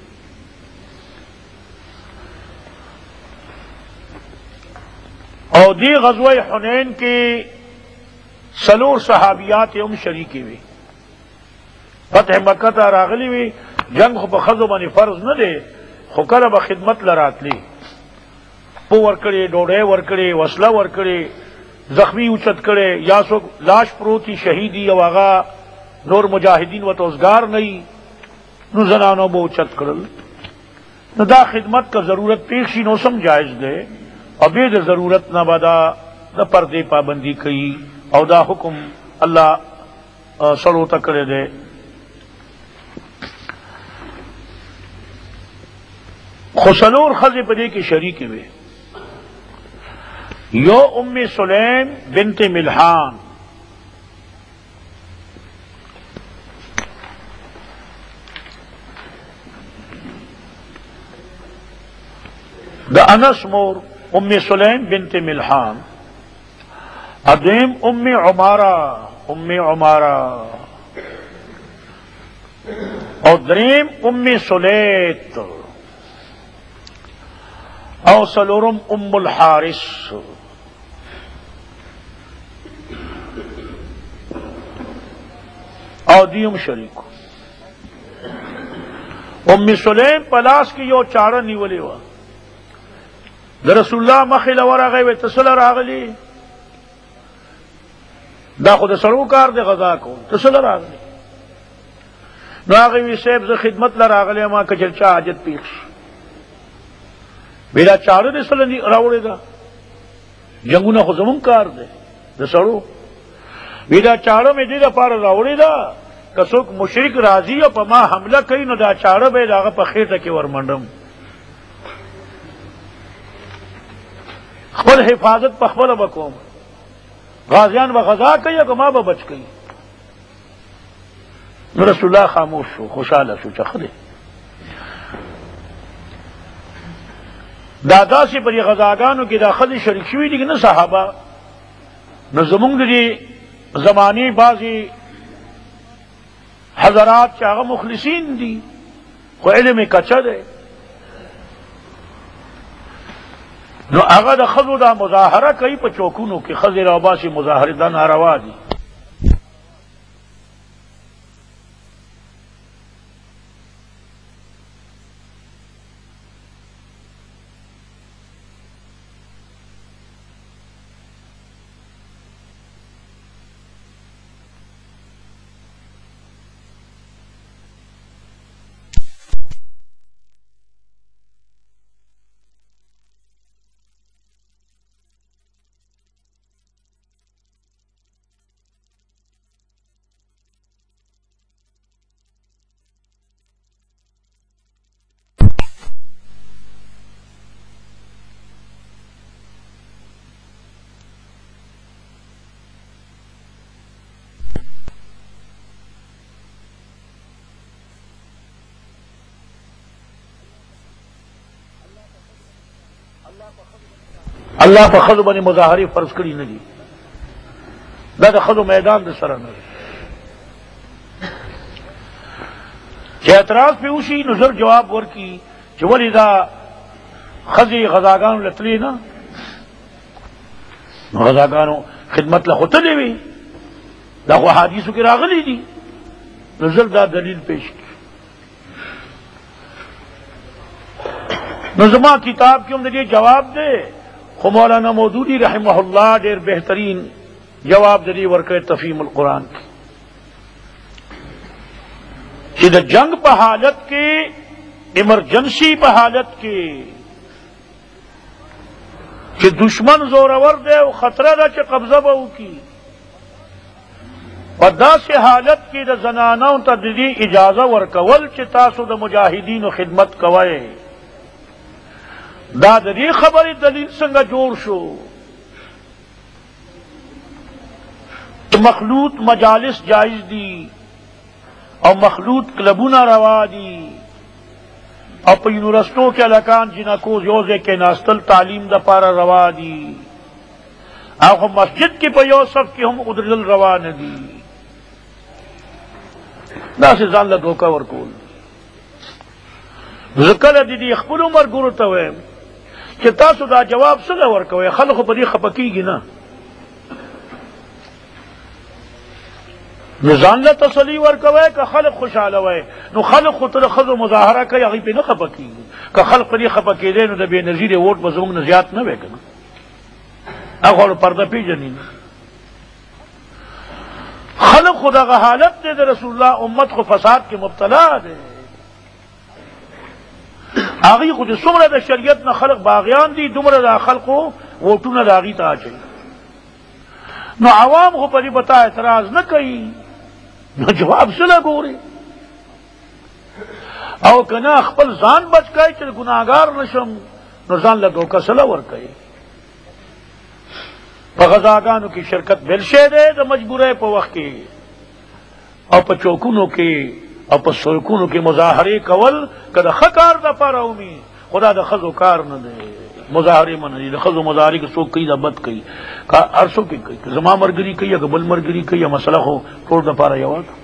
او دی غزوہ حنین کی 4 صحابیات ام شریکی وی، فتح مکہ ته راغلی وی. جنگ خو په خزو باندې فرض نه دی، خو کله به خدمت لراتلی، پو ورکړي، ډوډۍ ورکړي، وسله ورکړي، زخمی اوچت کړي، یا څوک لاش پروتی شهیدی او هغه نور مجاهدین و توزگار نه نو زنانو به اوچت کړل. نو دا خدمت کا ضرورت پیښ شي نو سم جائز دی، او بے د ضرورت نہ بدا نہ پردے پابندی کئی او دا حکم اللہ سلو تکڑے دے. خسلور خز پدے کی شریک ہوئے، یو ام سلیم بنت ملحان، دا انس مور ام سلیم بنت ملحان، ادیم ام عمارہ اور دریم ام سلیت او سلورم ام الحارث. او دیم شریک ام سلیم پلاس کی یو چاړه نیولې وه د رسول الله مخې له ورغی وی ته څه له راغلي دا خو د سړو کار دی غذا کوم ته څه له راغلي نو هغې وی صاحب زه خدمت له راغلی ما که چېرته چا حاجت پېښ شي وی دا چاړه دې څه له راوړې ده جنګونه خو زمونږ کار دی د سړو وی دا چاړه مې دې دپاره راوړې ده که څوک مشرک راځي او په ما حمله کوي نو دا چاړه به یې د هغه په خېټه کې ورمنډم خپل حفاظت په خپله به کوم غازیان به غذا کوي او که ما به بچ کوي نو رسول الله خاموش شو خوشحاله شو چې ښه دی دا داسې په دې غذاګانو کې دا ښځې شریک شوي دي که نه صحابه نو زمونږ د دې زمانې بعضې حضرات چې هغه مخلصین دي خو علم یې کچه دی نو هغه د ښځو دا مظاهره کوي په چوکونو کې ښځې راوباسي مظاهرې دا ناروا دي الله په ښځو باندې مظاهرې فرض کړي نه دي دا د ښځو میدان د سره نه دی چې اعتراض پې وشي نو ژر جواب ورکړي چې ولې دا ښځې غذاګانو له تلې نه نو غذاګانو خدمت له خو تلې وي دا خو حدیثو کې راغلي دي نو ژر دا دلیل پیش کړي نو زما کتاب کې هم د دې جواب دی خو مولانا مودودی رحمه الله ډېر بهترین جواب د دې ورکړی تفهیم القرآن کې چې د جنگ په حالت کې ایمرجنسی په حالت کې چې دشمن زورور دی او خطره ده چې قبضه به وکړي په داسې حالت کې د زنانو ته د دې اجازه ورکول چې تاسو د مجاهدینو خدمت کوئ دا د دې خبرې دلیل څنګه جوړ شو مخلوط مجالس جائز دي او مخلوط کلبونه روا دي او په یونیورسټو کې هلکان جنکو یو ځای کې ناستل تعلیم دپاره روا دي او خو مسجد کې په یو صف کې هم ودرېدل روا نه دي داسې ځان له دوکه ورکول زه کله د دې خپلو ملګرو ته وایم چې تاسو دا جواب څنګه ورکوئ خلکو په دې خفه کېږي نه نو ځان له تسلي ورکوئ که خلک خوشحاله وی نو خلک خو ته د ښځو مظاهره کوي هغوی پرې نه خفه کېږي که خلک په دې خفه کېدی نو د بې نظیرې ووټ به زموږ نه زیات نه وی که نه هغه پرده پېژني نه خلق خو دغه حالت دی د رسول الله امت خو فساد کې مبتلا دی هغوی خو د څومره د شریعت نه خلق باغیان دي دومره د خلقو ووټونه د هغوی ته اچوي نو عوام خو په دې به تا اعتراض نه کوي نو جواب څه له ګوري او که نه خپل ځان بچ کوي چې ګناهګار نشم نو ځان له دوکه څه له ورکوي په غذاګانو کې شرکت بل شی دی د مجبورۍ په وخت کې او په چوکونو کې او په سړکونو کې مظاهرې کول که د ښه کار دپاره ومي خدا د ښځو کار نه دی مظاهرې منه دي د ښځو مظاهرې که څوک کوي دا بد کوي که هر څوک یې کوي که زما ملګري کوي یا که بل ملګري کوي یا مسله خو ټول دپاره یوه ده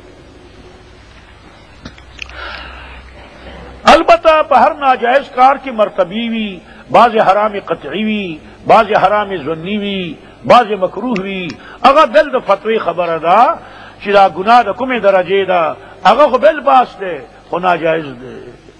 البته په هر ناجایز کار کې مرتبی وي بعض حرام قطعی وي بعض حرام ظنی وي بعض مکروه وي هغه بل د فتوی خبره ده چې دا ګناه د کومې درجې ده هغه خو بل باس دی خو ناجایز دی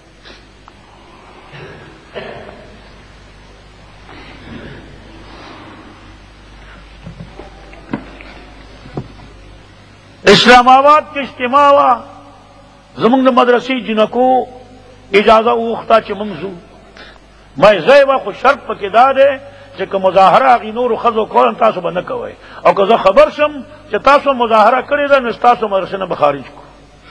اسلام آباد کے اجتماع ہوا زمنگ مدرسی جنکو اجازہ اوختا چ منظور میں زیبا کو شرط پکې دا ده چې که مظاهره غي نور خزو کول تاسو به نه کوئ او که زه خبر شم چې تاسو مظاهره کړې ده نو تاسو مدرسې نه به خارج کو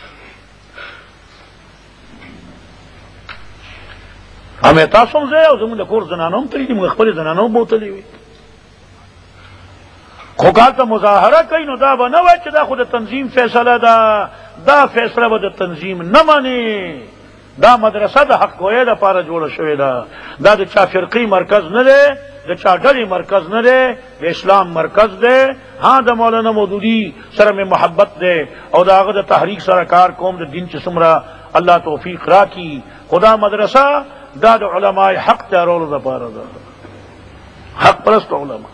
همې تاسو هم زه او زموږ د کور زنانو هم تللي دي موږ خپلې زنانو هم بوتلې وي خو کالته مظاهره کوي نو دا به نه وایي چې دا خو د تنظیم فیصله ده دا فیصله به د تنظیم نه مني دا مدرسه د حق گویۍ دپاره جوړه شوې ده دا د چا فرقي مرکز نه دی د چا ډلې مرکز نه دی د اسلام مرکز دی ها د مولانا مودودي سره مې محبت دی او د هغه د تحریک سره کار کوم د دین چې څومره الله توفیق راکړي خدا مدرسه دا د علماء حق تیارولو دپاره ده حق پرست علما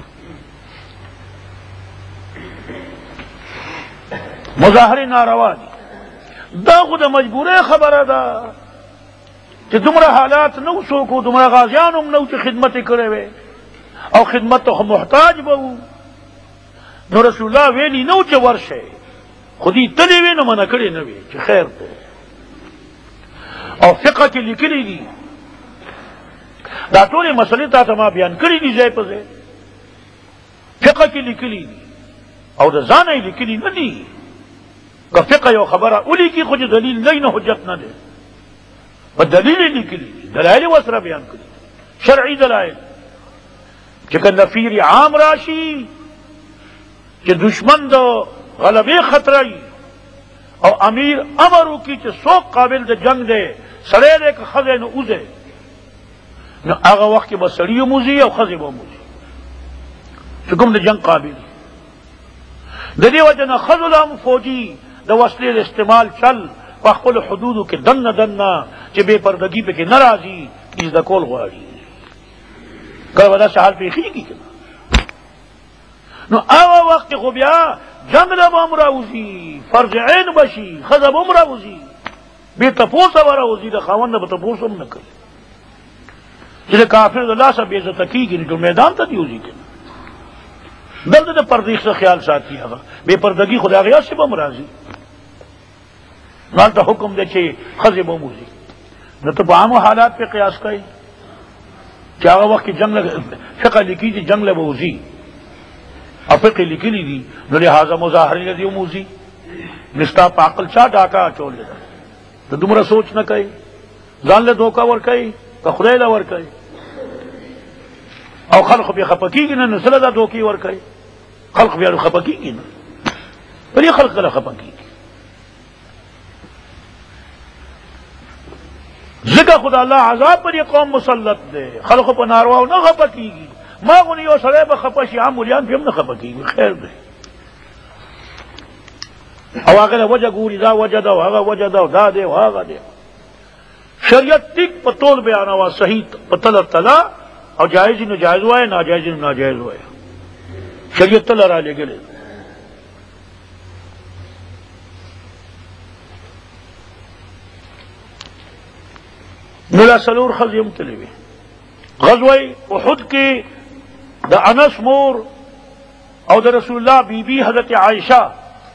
مظاهرې ناروا دي دا خو د مجبورۍ خبره ده چې دومره حالات نو څوک دومره غازیان هم نو چې خدمت یې کړی وی او خدمت ته محتاج به وو نو رسول الله ویلي نو چې ورشئ خو دې تللی وي نو منع کړې نه وي چې خیر دی او فقه کې لیکلي دي دا ټولې مسلې تا ته ما بیان کړي دي ځای په ځای فقه کې لیکلي دي او د ځانه یې لیکلي نه دي که فقه یو خبره ولیکي خو چې دلیل نه نه حجت نه دی په دلیل یې لیکلي دي دلایل یې ورسره بیان کړي شرعي دلایل چې که نفیر عام راشي چې دشمن د غلبې خطره وي او امیر امر وکړي چې څوک قابل د جنگ دی سړی دی که ښځی نو اوځئ نو هغه وخت کې به سړي هم وځي او ښځې به هم وځي چې کوم د جنگ قابل د دې وجه نه ښځو له هم فوجي د وسلې د استعمال چل په خپلو حدودو کې دننه دننه چې بې پردګي پکې نه راځي زده کول غواړي کله به داسې حال پېښېږي که نو هغه وخت خو بیا جنگ له به هم راوځي فرض عین به شي ښځه به هم راوځي بې تپوسه به راوځي د خاوند نه به تپوس هم نه کوي چې د کافر د لاسه بې عزته کېږي نو ټول میدان ته دې وځي که دلته د پردې څه خیال ساتي هغه بې پردګي خو د هغې هسې به هم راځي نو هلته حکم دی چې ښځې به هم وځي نو ته په عامو حالات پې قیاس کوي چې هغه وخت کې جنګ فقه لیکي چې جنګ له به وځي او فقه لیکلي دي نو لهذا مظاهرې له دې هم وځي نو ستا په عقل چا ډاکه اچولې ده ته دومره سوچ نه کوي ځان له دوکه ورکوي که خدای له ورکوي او خلق بیا خفه کېږي نه نو څه له دا دوکې ورکوي خلق بیا خفه کېږي نه پر دې خلق کله خفه کېږي ځکه خو د الله عذاب پر دې قوم مسلط دی خلقو په نارواو نه خفه کېږي ما غونې یو سړی به خفه شي عام ملیان پې هم نه خفه کېږي خیر دی او هغه له وجه ګوري دا وجه ده او هغه وجه ده او دا دی او هغه دی شریعت ټیک په ټول بیانوه صحیح په تله تله او جائز نو جائز وایه ناجائز نو ناجائز وایه شریعت تله را لېږلې نو لا څلور ښځې هم تللې وې غزوه احد کې د انس مور او د رسول الله بیبي حضرت عائشه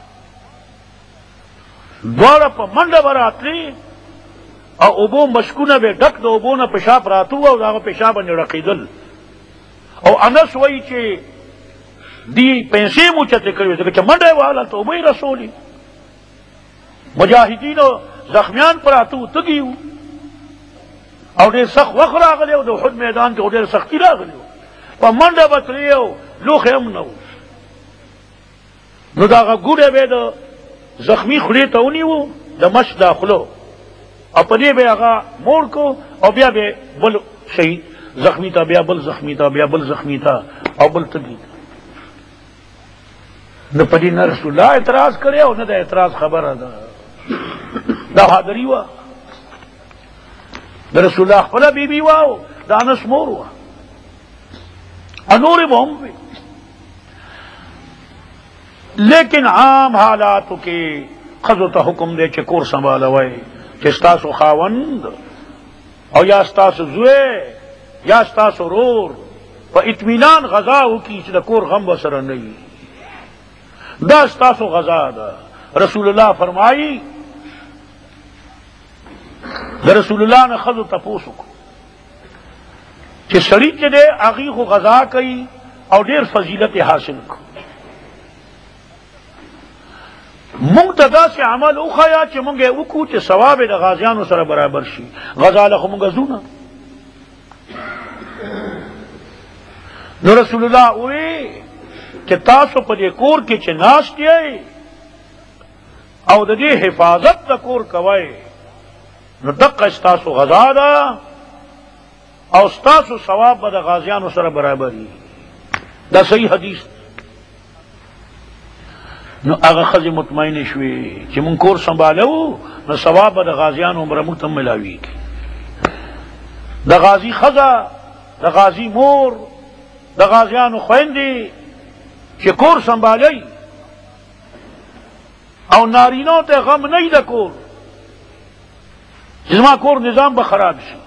دواړه په منډه به راتلې او اوبو مشکونه به ډک د اوبو نه پیشاب راتو او د هغه پیشاب باندې رقیدل او انس وایي چې دی پیسې مو اوچتې کړې وې ځکه چې منډه یې وهله هلته اوبه یې رسولې مجاهدینو زخمیان پراته وو تږي وو او ډېر سخت وخت راغلی او د احد میدان کې ډېر سختي راغلی وو په منډه به تلې او لوښی هم نه وو نو د هغه ګوډی به یې د زخمي خولې ته ونیو د مش داخلو او په دې به هغه موړ کو او بیا به بل شهید زخمی ته بیا بل زخمی ته بیا بل زخمی ته او بل تږي نو په دې نه رسول الله اعتراض کړی او نه د اعتراض خبره ده دا بهادري وه د رسول الله خپله بیبي وه او د انس مور وه نورې به هم وي لیکن عام حالاتو کې ښځو ته حکم دی چې کور سنبالوئ چې ستاسو خاوند او یا ستاسو زوی یا ستاسو ورور په اطمینان غذا وکړي چې د کور غم به سره نه وي دا ستاسو غزا دا رسول اللہ فرمائی دا رسول اللہ نے خذ تپوسو کو کہ سڑی کے دے آغی کو غزا کئی اور دیر فضیلت حاصل کو منگتدا سے عمل اخایا چھ منگے اکو چھ ثواب دا غازیانو سر برابر شی غزا لخو منگا زونا نو رسول اللہ اوے کہ تاسو پا دے کور کے چھ ناشتی آئے او دا دے حفاظت دا کور کوئے نو دقا استاسو غزا دا او استاسو ثواب با دا غازیانو سر برابری دا صحیح حدیث نو اگا خز مطمئن شوی چی من کور سنبالو نو ثواب با دا غازیانو مرموتم ملاوی کی دا غازی خزا دا غازی مور دا غازیانو خویندی چی کور سنبالی او نارینو تے غم نئی دا کور جزما کور نظام بخراب شی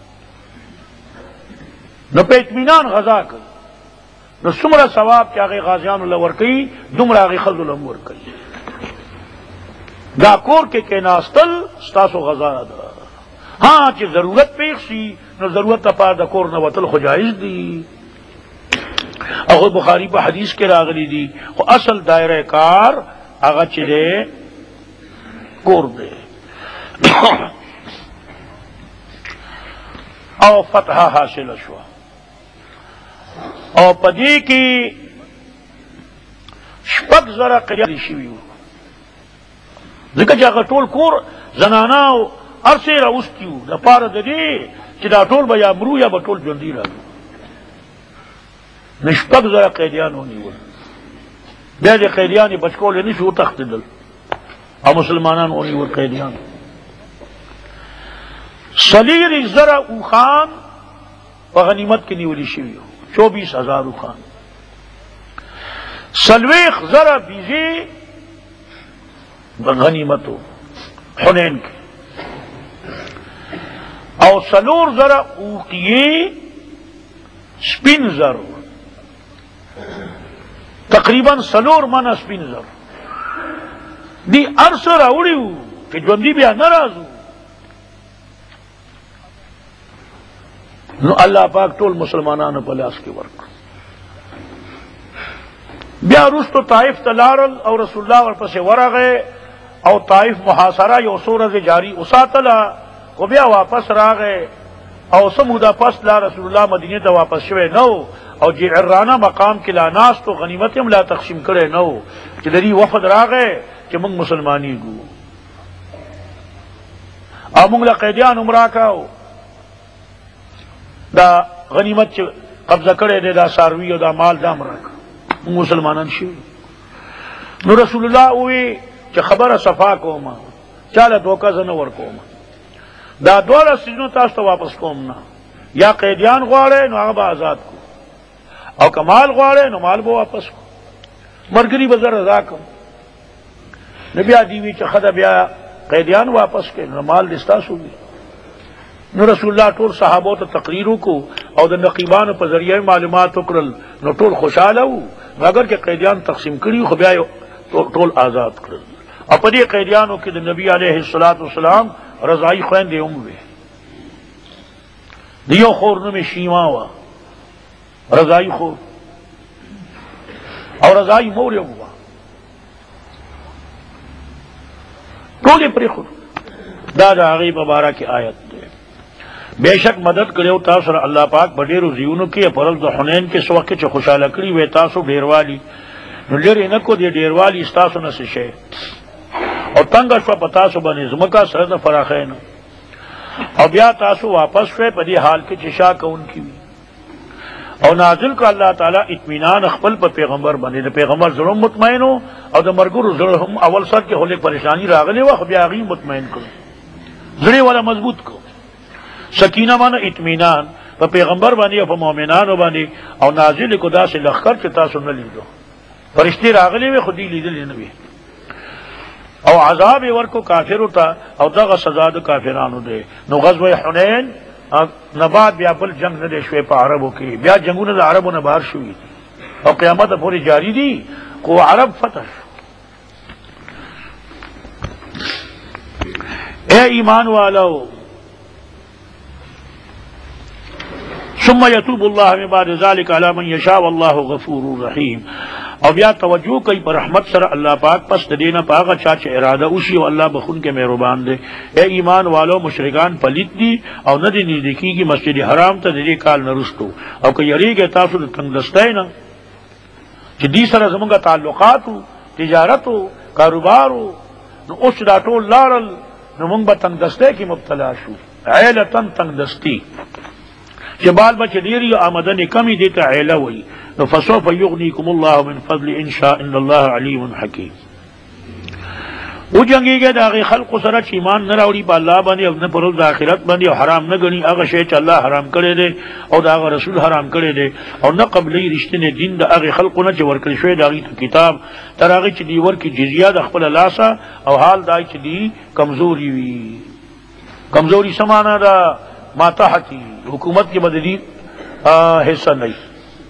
نو پہ اطمینان غزا کر نو سمرا ثواب کہ آگے غازیان اللہ ورکی دمرا آگے خلد اللہ ورکی دا کور کے ناستل ستاسو غزا دا ہاں چی ضرورت پیخ سی نو ضرورت پا دا کور نواتل خو جائز دی اگر بخاری پا حدیث کے راغلی دی خو اصل دائرہ کار آگا چی دے کور دے او فتح حاصل شوا او پدی کی شپک ذرا قیادی شویو ذکر چاہا ٹول کور زناناو عرصے راوستیو دا پار دا دی چی دا ٹول با یا مرو یا با ٹول جندی را نشپک ذرا قیدیان ہونی ور بیا دی قیدیانی بچکول نشو تخت دل او مسلمانان ہونی ور قیدیان سلیر ذرا اوخان و غنیمت کی نیولی شویو 24,000 اوخان سلویخ ذرا بیزی غنیمتو حنین کی او سلور ذرا اوقیی سپین زر تقریباً سلور من سپین زر دی ارسر اوڑیو کہ جوندی بیا نرازو نو اللہ پاک ٹول مسلمانانو پلاس کی ورک بیا رستو طائف تلارل او رسول اللہ ورپس ورغے او طائف محاصرہ یو سورز جاری اساتلا و بیا واپس راغے او سمودا پس لا رسول اللہ مدینہ تا واپس شوے نو او جعرانہ مقام کی لا ناس تو غنیمتیم لا تقسیم کرے نو کہ دری وفد راغے کہ منگ مسلمانی گو او منگ لقیدیان امراکاو دا غنیمت چ قبضہ کرے دے دا ساروی او دا مال دام رکھ مسلمانان شی نو رسول اللہ اوی چ خبر صفا کوما چاله دوکا زنه ور کوما دا دوله سجنو تاسو ته واپس کوم نه یا قیدیان غواړي نو هغه آزاد کو او کمال غواړي نو مال به واپس کو مرګري بزر رضا کوم نبی دیوی چ خدا بیا قیدیان واپس کړي نو مال دستا شو نو رسول اللہ ٹول صحابوں تو تقریروں کو اور نقیبان پر ذریعہ معلومات اکرل نو ٹول خوشحال ہو مگر کہ قیدیان تقسیم کری خبیا ٹول آزاد کرل اپنی قیدیانوں کے نبی علیہ الصلوۃ والسلام رضائی خوین دے اموے دیو خور میں شیما ہوا رضائی خور اور رضائی مور ہوا ٹولے پر خود دادا آغی مبارہ کی آیت بے شک مدد کرے تاثر اللہ پاک بڈیرو زیونو کی پرل د حنین کے سوقت چ خوشاله کړي وې تاسو ډیروالی نو لري نه کو دی ډیروالی تاسو نه شي او تنگ شو پتا سو باندې زمکا سره د فراخین او بیا تاسو واپس شوه په دې حال کې چې شا کون کی او نازل کړ الله تعالی اطمینان خپل په پیغمبر باندې د پیغمبر زړه مطمئنو او د مرګورو زړه هم اول سر کې هله پریشانی راغلی و خو بیا غي مطمئن کړ زړه والا مضبوط کو سکینہ مانا اطمینان پا پیغمبر بانی او پا مومنانو بانی او نازل کو دا سے لخکر چی تاسو نلیدو فرشتی راغلی وی خودی لیدلی نبی او عذاب ورکو کافرو تا او دا سزا دا کافرانو دے نو غزوہ حنین نباد بیا بل جنگ ندے شوی پا عربو کی بیا جنگو ند عربو نبار شوی او قیامت پوری جاری دی کو عرب فتح. اے ایمان والو ثم یتوب اللہ من بعد ذلک علی من یشاء واللہ غفور رحیم. اور بیا توجہ کئی پر رحمت سر اللہ پاک پس دینا پاگا چاچ ارادہ اوشی و اللہ بخون کے مہربان دے. اے ایمان والو مشرکان پلیت دی او ندی نزدیکی کی مسجد حرام تا دی کال نرستو او کہ یریگ تاسو تنگ دستے نا چی دی سر زمانگا تعلقاتو تجارتو کاروبارو نو اس دا ٹول لارل نو منگ با تنگ دستے کی مبتلا شو عیلتن تنگ دستی کہ بال بچ دیری آمدن کمی دیتا عیلہ وئی نو فسوف یغنیکم اللہ من فضل انشاء ان اللہ علیم حکیم. او جنگی گئے دا اغی خلق سرچ ایمان نراوڑی پا اللہ بندی او نپرل دا آخرت بندی او حرام نگنی اغا شیچ اللہ حرام کرے دے او دا اغا رسول حرام کرے دے او نقبلی رشتن دین دا اغی خلق نچ ورکل شوی دا اغی کتاب تر اغی چی دی ورکی جزیہ دا خپل لاسا او حال دا چی دی کمزوری وی. کمزوری سمانا دا ماتحتی حکومت کی بدلی حصہ نہیں.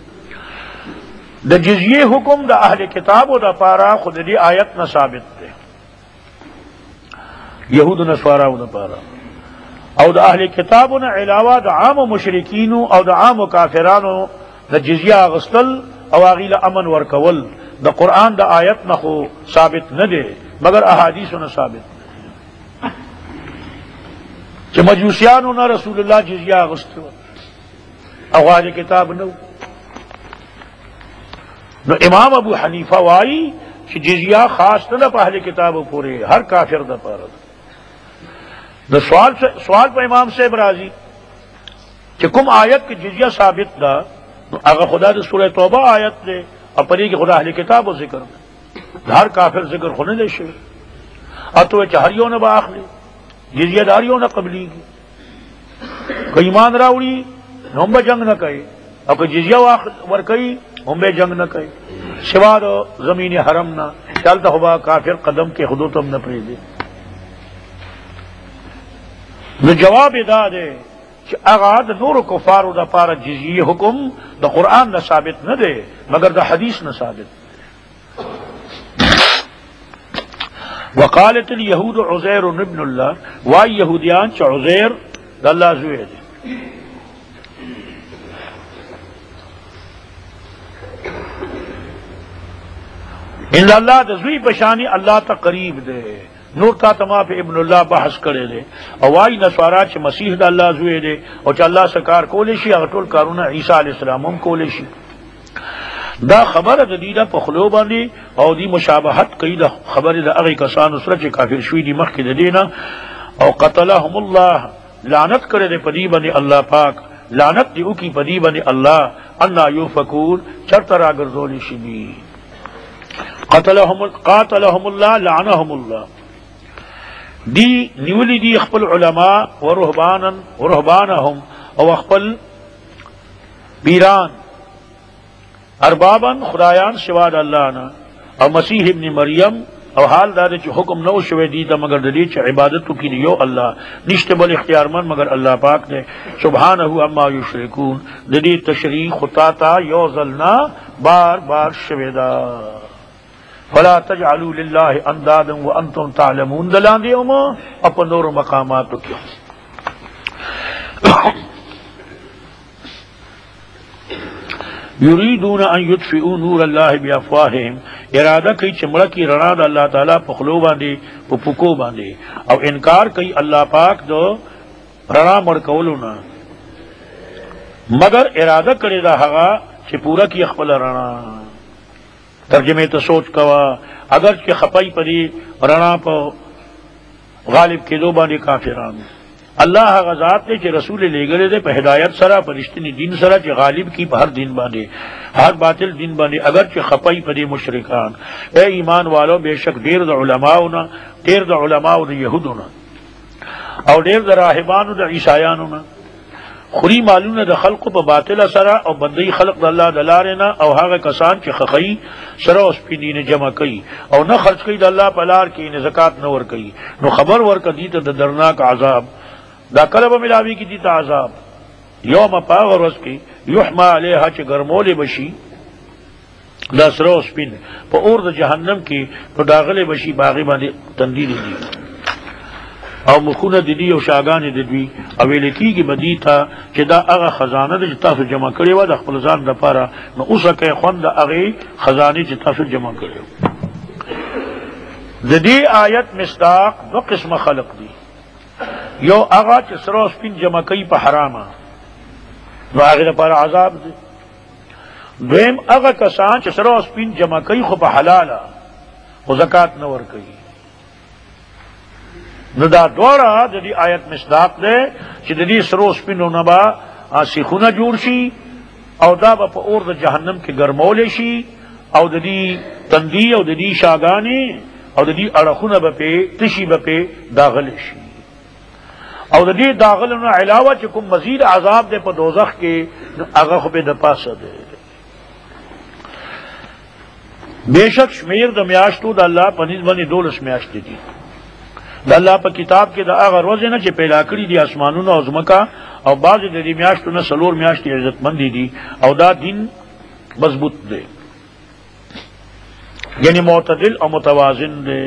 دا جزیہ حکم دا اہل کتاب و دا پارا خود دی آیت نہ ثابت دے یہود نصارا و دا پارا او دا اہل کتاب نہ علاوہ دا عام مشرکین او دا عام کافرانو دا جزیہ غسل او اغیل امن ورکول دا قرآن دا آیت نہ خو ثابت نہ دے مگر احادیث نہ ثابت کہ مجوسیانو نہ رسول اللہ جزیہ غسل او اہل کتاب نو. نو امام ابو حنیفہ وائی کہ جزیہ خاص نہ پا اہل کتاب پورے ہر کافر دا پارا دا سوال پہ امام سے برازی کہ کم آیت کی جزیہ ثابت دا اگر خدا دا سورہ توبہ آیت دے اور پری کہ خدا اہل کتاب و ذکر دے ہر کافر ذکر خونے دے شوئے اتوے چہریوں نے باخ لے جزیہ داریوں نے قبلی کی کہ ایمان راوڑی ہم بے جنگ نہ کہے اور کہ جزیہ ورکئی ہم بے جنگ نہ کہے سوا دو زمین حرم نہ چلتا ہوا کافر قدم کے حدود ہم نہ پری دے. نو جواب دا دے کہ اغاد نور کفار دا پارا جزیہ حکم دا قرآن نہ ثابت نہ دے مگر دا حدیث نہ ثابت. وقالت الیہود عزیر ابن اللہ وائی یہودیان چا عزیر دا اللہ زوئے دے. ان اللہ دا زوئی بشانی اللہ تا قریب دے نور تا تما پہ ابن اللہ بحث کرے دے اور وائی نسوارا چا مسیح دا اللہ زوئے دے اور چا اللہ سکار کولیشی اغٹول کارونا عیسیٰ علیہ السلام ہم کولیشی. دا خبر جدیدہ پخلو باندی او دی مشابہت کئی دا خبر دا اغی کسان اسرا چی کافر شوی دی مخ کی دا دینا او قتلہم اللہ لعنت کرے دے پدی باندی اللہ پاک لعنت دی او کی پدی باندی اللہ انا یوفکون چرترا گرزولی شدی. قاتلہم اللہ لعنہم اللہ دی نیولی دی اخپل علماء و رہبانہم او اخپل بیران اربابن خدایان سواد اللہ نا او مسیح ابن مریم او حال دار چ حکم نو شوی دیتا مگر دلی چ عبادت کی نیو اللہ نشت بل اختیار من مگر اللہ پاک نے سبحانہ اما یشرکون دلی تشریح خطاتا یوزلنا بار بار شویدا فلا تجعلوا للہ اندادا وانتم تعلمون دلان دی اما اپن نور مقامات کیوں. یریدون ان یطفئوا نور اللہ بافواہہم ارادہ کئی چمڑا کی رنا دا اللہ تعالیٰ پخلو باندے پکو باندے او انکار کئی اللہ پاک دو رنا مڑکولونا مگر ارادہ کرے دا حقا چھ پورا کی اخبر رنا. ترجمے تو سوچ کوا اگر کہ خپائی پری رنا پا غالب کے دو باندے کافران اللہ غزات نے چھ رسول لے گلے دے پہ ہدایت سرا پرشتنی دین سرا چھ غالب کی ہر دین باندے ہر باطل دین باندے اگر چھ خپائی پری مشرکان. اے ایمان والو بے شک دیر دا علماؤنا دیر دا علماؤ دا یہودونا اور دیر دا راہبانو دا عیسائیانونا خری معلوم دا خلق پا باطل سرا او بندی خلق دا اللہ دلارینا او حاغ کسان چی خخی سرا اس پی دین جمع کئی او نہ خرچ کئی دا اللہ پلار کی انہیں زکاة نور کئی نو خبر ورکا دیتا دا درناک عذاب دا کلب ملاوی کی دیتا عذاب یوم پاغ روز کی یحما علیہا چی گرمول بشی دا سره او سپین په اور د جهنم کې نو داغله بشي باغی باندې تندیل دي او مخونه د دې او شاګانې د دوی او لیکيږي بدی ته چې دا هغه خزانه د تاسو جمع کړي و د خپل ځان لپاره نو اوسه کې خوند هغه خزانه چې تاسو جمع کړي د دې آیت مصداق دو قسمه خلق دي یو هغه چې سره او سپین جمع کوي په حرامه نو هغه لپاره عذاب دی دویم هغه کسان چې سره او سپین جمع کوي خو په حلاله او زکات نه ور کوي نو دا دوړه د دې آیت مصداق ده چې د دې سره او سپینو نه با سیخونه جوړ شي او دا په اور د جهنم کې ګرمول شي او د دې تندی او د دې شاګانی او د دې اړخونه به په تشي به په داخل شي او د دې داخلونو علاوه چې کوم مزید عذاب ده په دوزخ کې هغه خو به د پاسه ده بیشک شمیر د میاشتو د الله په نسبت باندې 12 میاشتې دي د الله په کتاب کې د هغه ورځې نه چې پیدا کړی دي اسمانونو او ځمکه او بعض د دې میاشتو نه 4 میاشتې عزتمند دي او دا دین مضبوط دی یعنی معتدل او متوازن دی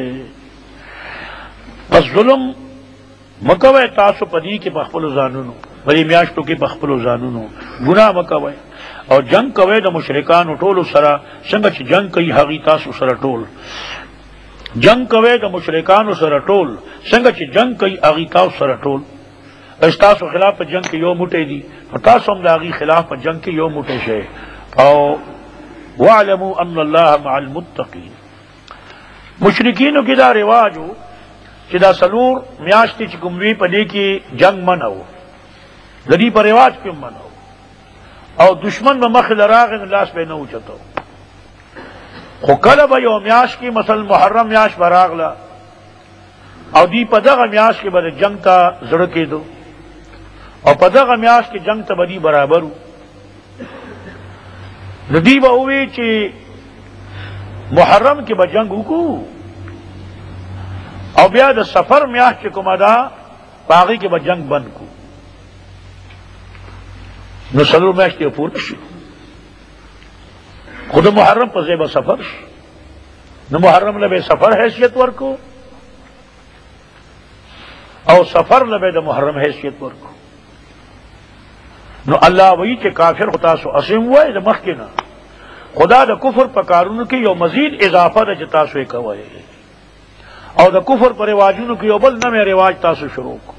پس ظلم مکوئ تاسو پدی کې په خپل ځانونو بری میاشتو کې په خپل ځانونو ګناه مکوئ او جنگ کوي د مشرکانو ټولو سره څنګه چې جنگ کوي هغه تاسو سره ټول جنگ کوي د مشرکانو سره ټول څنګه چې جنگ کوي هغه تاسو سره ټول تاسو خلاف په جنگ کې یو موټی دي تاسو هم د هغه خلاف په جنگ کې یو موټی شئ او واعلموا ان الله مع المتقين مشرکینو کې دا رواجو چې دا سلور میاشتې چې کوم وی په دې کې جنگ منو د دې په رواج کې منو او دشمن به مخ لراغ لاس به نه اوچتو خو کله به یو میاش کې مثلا محرم میاش براغله او دی په دغه میاش کې به جنگ ته زړه کېدو او په دغه میاش کې جنگ ته بدی برابرو ندی به وی چې محرم کې به جنگ وکړو او بیا د سفر میاش چې کومه ده باغی کې به جنگ بند کو نو سلور میاشتې پوره شي خود محرم په ځای به سفر شي نو محرم له به سفر حیثیت ورکو او سفر له به د محرم حیثیت ورکو نو الله وایي چې کافر خدا سو اسیم وای د مخ کې نه خدا د کفر په کارونو کې یو مزید اضافه د تاسو یې کوي او د کفر پر رواجونو کې یو بل نوې رواج تاسو شروع کو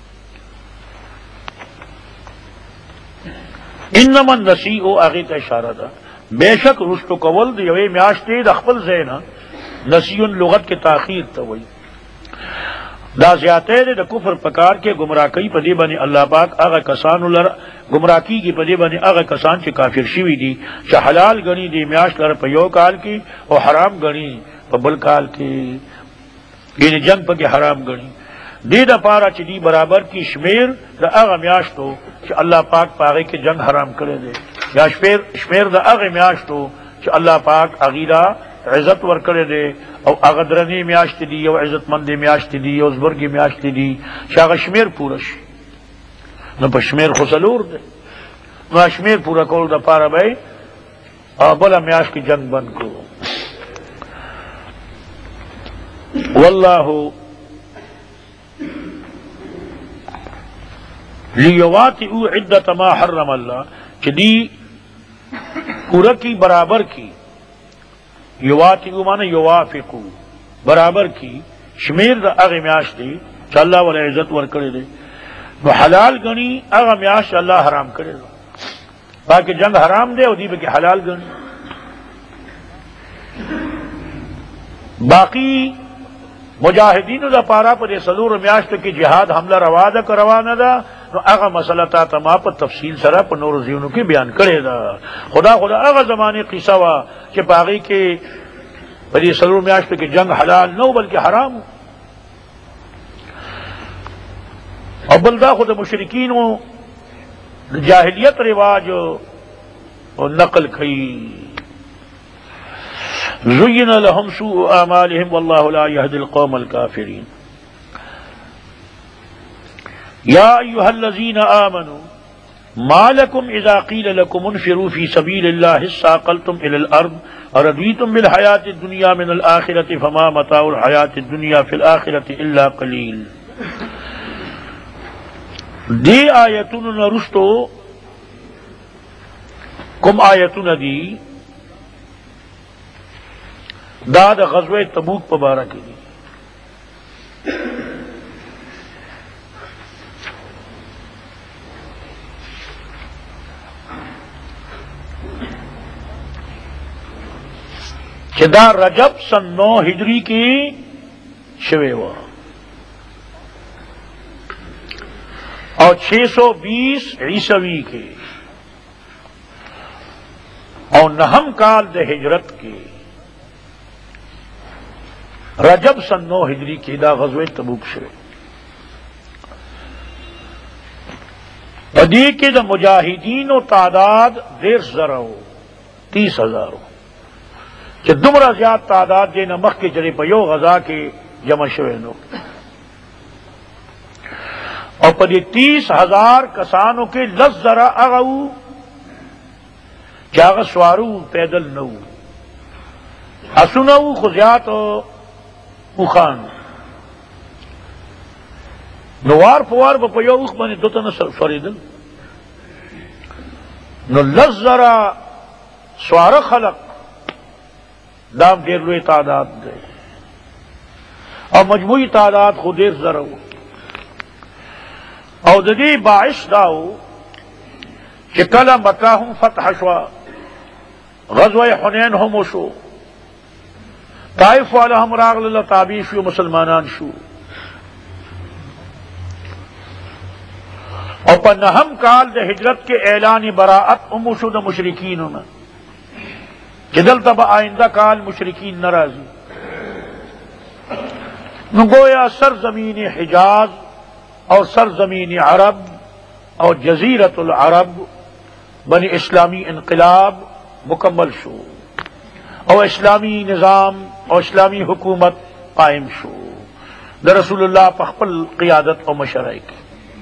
انما النسیء اغه ته اشاره ده بیشک رستو کول دی یوې میاشتې د خپل ځای نه نسیء لغت کې تاخير ته وایي دا زیاته ده د کفر پکار کې گمراه کوي په دې باندې الله پاک هغه کسانو لر گمراه کیږي په دې باندې هغه کسان چې کافر شوي دي چې حلال غني دي میاشت لر په یو کال کې او حرام غني په بل کال کې یعنی جنگ پکې حرام غني دې د پاره چې دی برابر کی شمیر د هغه میاشتو چې الله پاک پاغه کې جنگ حرام کړی دی یا شمیر د هغه میاشتو چې الله پاک اغیرا عزت ورکړی دی او هغه درنی میاشت دی او عزتمند میاشت دی او زبرګي میاشت دی چې هغه شمیر پوره شي نو په شمیر خو سلور دی نو شمیر پوره کول د پاره به بل میاشت کې جنگ بند کو والله لیواتئو عدت ما حرم اللہ کہ دی پورا کی برابر کی یواتئو مانا یوافقو برابر کی شمیر دا اغی میاش دی چا اللہ والا عزت ورکڑی دی نو حلال گنی اغا میاش اللہ حرام کردی دی باقی جنگ حرام دے او دی بکی حلال گنی باقی مجاہدین دا پارا پر صدور میاشت کی جہاد حملہ روا دا کروانا دا نو هغه مسله تا ما په تفصیل سره په نور زیونو کې بیان کړی دا خدا هغه زمانه قصه وا چې باغی کې په دې سلور میاشت کې جنگ حلال نو بلکې حرام او بل دا خود مشرکین او جاهلیت رواج او نقل کړي زين لهم سوء اعمالهم والله لا يهدي القوم الكافرين یا ایها الذین آمنوا ما لکم اذا قیل لکم انفروا فی سبیل اللہ اثاقلتم الی الارض ارضیتم بالحیاۃ الدنیا من الآخرۃ فما متاع الحیاۃ الدنیا فی الآخرۃ الا قلیل. دی آیتون رشتو کم آیتون دی دا دا غزوہ تبوک پبارک دی. دا رجب سن 9 ہجری کی شوے ہوا اور 620 عیسوی کے اور نہم کال دے ہجرت کے رجب سن 9 ہجری کی دا غزوہ تبوک شوے. ادی کے دا مجاہدین و تعداد 1,500 ہو 30,000 ہو کہ دمرا زیاد تعداد دے نمک کے چلے پیو غزا کے جمع شوے نو اور پدی 30,000 کسانوں کے لس ذرا اغو چاغ سوارو پیدل نو اسنو خزیات اوخان نوار پوار بپیو اوخ بنی دوتن فریدل نو لس ذرا سوار خلق دام دیر لوی تعداد دے اور مجموعی تعداد خود 1,500 ہو. اور ددی باعث داو کہ کل مکہ ہوں فتح شوا غزوہ حنین ہم شو طائف والا ہم راغ اللہ تابی شو مسلمانان شو اور پر نہم کال دے ہجرت کے اعلان براعت ام شو دا مشرکین ہونا جدل تب آئندہ کال مشرکین ناراضی گویا سرزمین حجاز اور سرزمین عرب اور جزیرت العرب بنی اسلامی انقلاب مکمل شو اور اسلامی نظام اور اسلامی حکومت قائم شو در رسول اللہ پخپل قیادت اور مشرع کی.